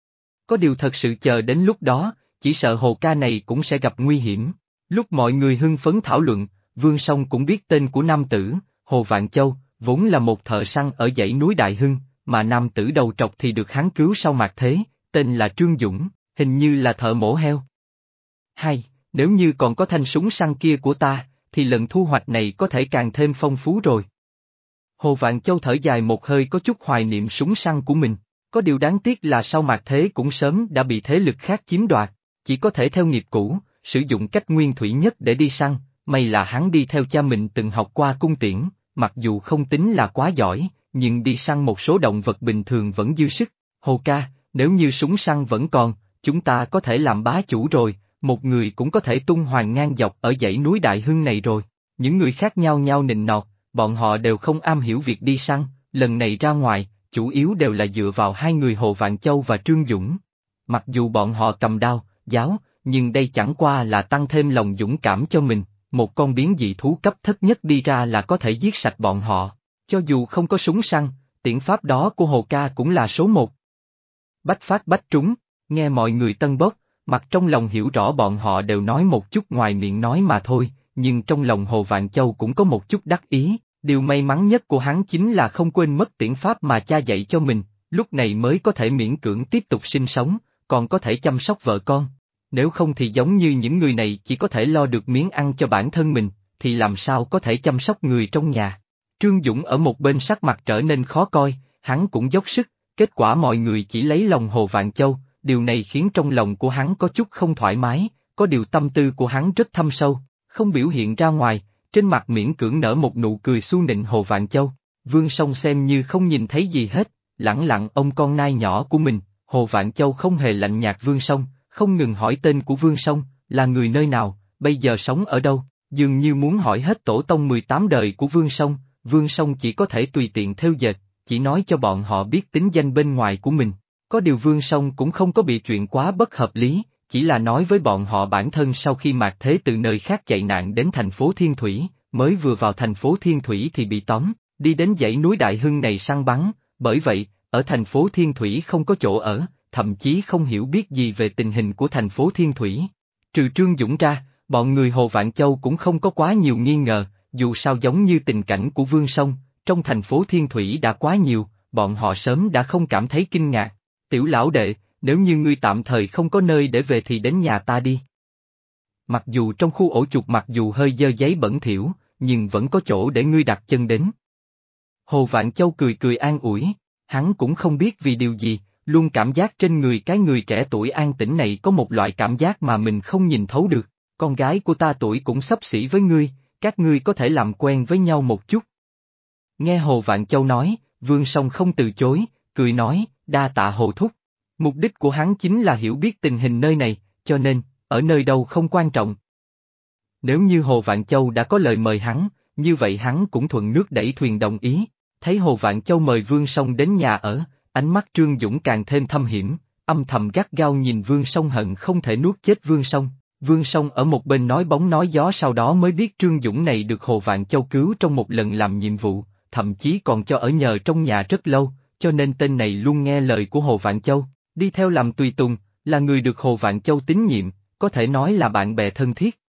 Có điều thật sự chờ đến lúc đó, chỉ sợ Hồ Ca này cũng sẽ gặp nguy hiểm. Lúc mọi người hưng phấn thảo luận, Vương Song cũng biết tên của nam tử, Hồ Vạn Châu, vốn là một thợ săn ở dãy núi Đại Hưng, mà nam tử đầu trọc thì được hắn cứu sau mạt thế, tên là Trương Dũng, hình như là thợ mổ heo. Hay, nếu như còn có thanh súng săn kia của ta, thì lần thu hoạch này có thể càng thêm phong phú rồi. Hồ Vạn Châu thở dài một hơi có chút hoài niệm súng săn của mình, có điều đáng tiếc là sau mạt thế cũng sớm đã bị thế lực khác chiếm đoạt, chỉ có thể theo nghiệp cũ, sử dụng cách nguyên thủy nhất để đi săn, may là hắn đi theo cha mình từng học qua cung tiễn, mặc dù không tính là quá giỏi, nhưng đi săn một số động vật bình thường vẫn dư sức. Hồ ca, nếu như súng săn vẫn còn, chúng ta có thể làm bá chủ rồi, một người cũng có thể tung hoành ngang dọc ở dãy núi Đại Hưng này rồi. Những người khác nhau nhau nịnh nọt, bọn họ đều không am hiểu việc đi săn, lần này ra ngoài, chủ yếu đều là dựa vào hai người Hồ Vạn Châu và Trương Dũng. Mặc dù bọn họ cầm đao, giáo, nhưng đây chẳng qua là tăng thêm lòng dũng cảm cho mình, một con biến dị thú cấp thấp nhất đi ra là có thể giết sạch bọn họ. Cho dù không có súng săn, tiễn pháp đó của Hồ ca cũng là số một. Bách phát bách trúng, nghe mọi người tân bốc, mặt trong lòng hiểu rõ bọn họ đều nói một chút ngoài miệng nói mà thôi, nhưng trong lòng Hồ Vạn Châu cũng có một chút đắc ý, điều may mắn nhất của hắn chính là không quên mất tiễn pháp mà cha dạy cho mình, lúc này mới có thể miễn cưỡng tiếp tục sinh sống, còn có thể chăm sóc vợ con. Nếu không thì giống như những người này chỉ có thể lo được miếng ăn cho bản thân mình, thì làm sao có thể chăm sóc người trong nhà. Trương Dũng ở một bên sắc mặt trở nên khó coi, hắn cũng dốc sức, kết quả mọi người chỉ lấy lòng Hồ Vạn Châu, điều này khiến trong lòng của hắn có chút không thoải mái, có điều tâm tư của hắn rất thâm sâu, không biểu hiện ra ngoài, trên mặt miễn cưỡng nở một nụ cười xu nịnh Hồ Vạn Châu. Vương Song xem như không nhìn thấy gì hết, lẳng lặng ôm con nai nhỏ của mình, Hồ Vạn Châu không hề lạnh nhạt Vương Song, không ngừng hỏi tên của Vương Song, là người nơi nào, bây giờ sống ở đâu, dường như muốn hỏi hết tổ tông mười tám đời của Vương Song. Vương Song chỉ có thể tùy tiện theo dệt, chỉ nói cho bọn họ biết tính danh bên ngoài của mình. Có điều Vương Song cũng không có bị chuyện quá bất hợp lý, chỉ là nói với bọn họ bản thân sau khi Mạc Thế từ nơi khác chạy nạn đến thành phố Thiên Thủy, mới vừa vào thành phố Thiên Thủy thì bị tóm, đi đến dãy núi Đại Hưng này săn bắn, bởi vậy, ở thành phố Thiên Thủy không có chỗ ở, thậm chí không hiểu biết gì về tình hình của thành phố Thiên Thủy. Trừ Trương Dũng ra, bọn người Hồ Vạn Châu cũng không có quá nhiều nghi ngờ, dù sao giống như tình cảnh của Vương Song, trong thành phố Thiên Thủy đã quá nhiều, bọn họ sớm đã không cảm thấy kinh ngạc. Tiểu lão đệ, nếu như ngươi tạm thời không có nơi để về thì đến nhà ta đi. Mặc dù trong khu ổ chuột mặc dù hơi dơ giấy bẩn thỉu, nhưng vẫn có chỗ để ngươi đặt chân đến. Hồ Vạn Châu cười cười an ủi, hắn cũng không biết vì điều gì, luôn cảm giác trên người cái người trẻ tuổi an tĩnh này có một loại cảm giác mà mình không nhìn thấu được. Con gái của ta tuổi cũng xấp xỉ với ngươi, các ngươi có thể làm quen với nhau một chút. Nghe Hồ Vạn Châu nói, Vương Song không từ chối, cười nói, đa tạ Hồ thúc. Mục đích của hắn chính là hiểu biết tình hình nơi này, cho nên, ở nơi đâu không quan trọng. Nếu như Hồ Vạn Châu đã có lời mời hắn, như vậy hắn cũng thuận nước đẩy thuyền đồng ý. Thấy Hồ Vạn Châu mời Vương Song đến nhà ở, ánh mắt Trương Dũng càng thêm thâm hiểm, âm thầm gắt gao nhìn Vương Song hận không thể nuốt chết Vương Song. Vương Song ở một bên nói bóng nói gió sau đó mới biết Trương Dũng này được Hồ Vạn Châu cứu trong một lần làm nhiệm vụ, thậm chí còn cho ở nhờ trong nhà rất lâu, cho nên tên này luôn nghe lời của Hồ Vạn Châu, đi theo làm tùy tùng, là người được Hồ Vạn Châu tín nhiệm, có thể nói là bạn bè thân thiết.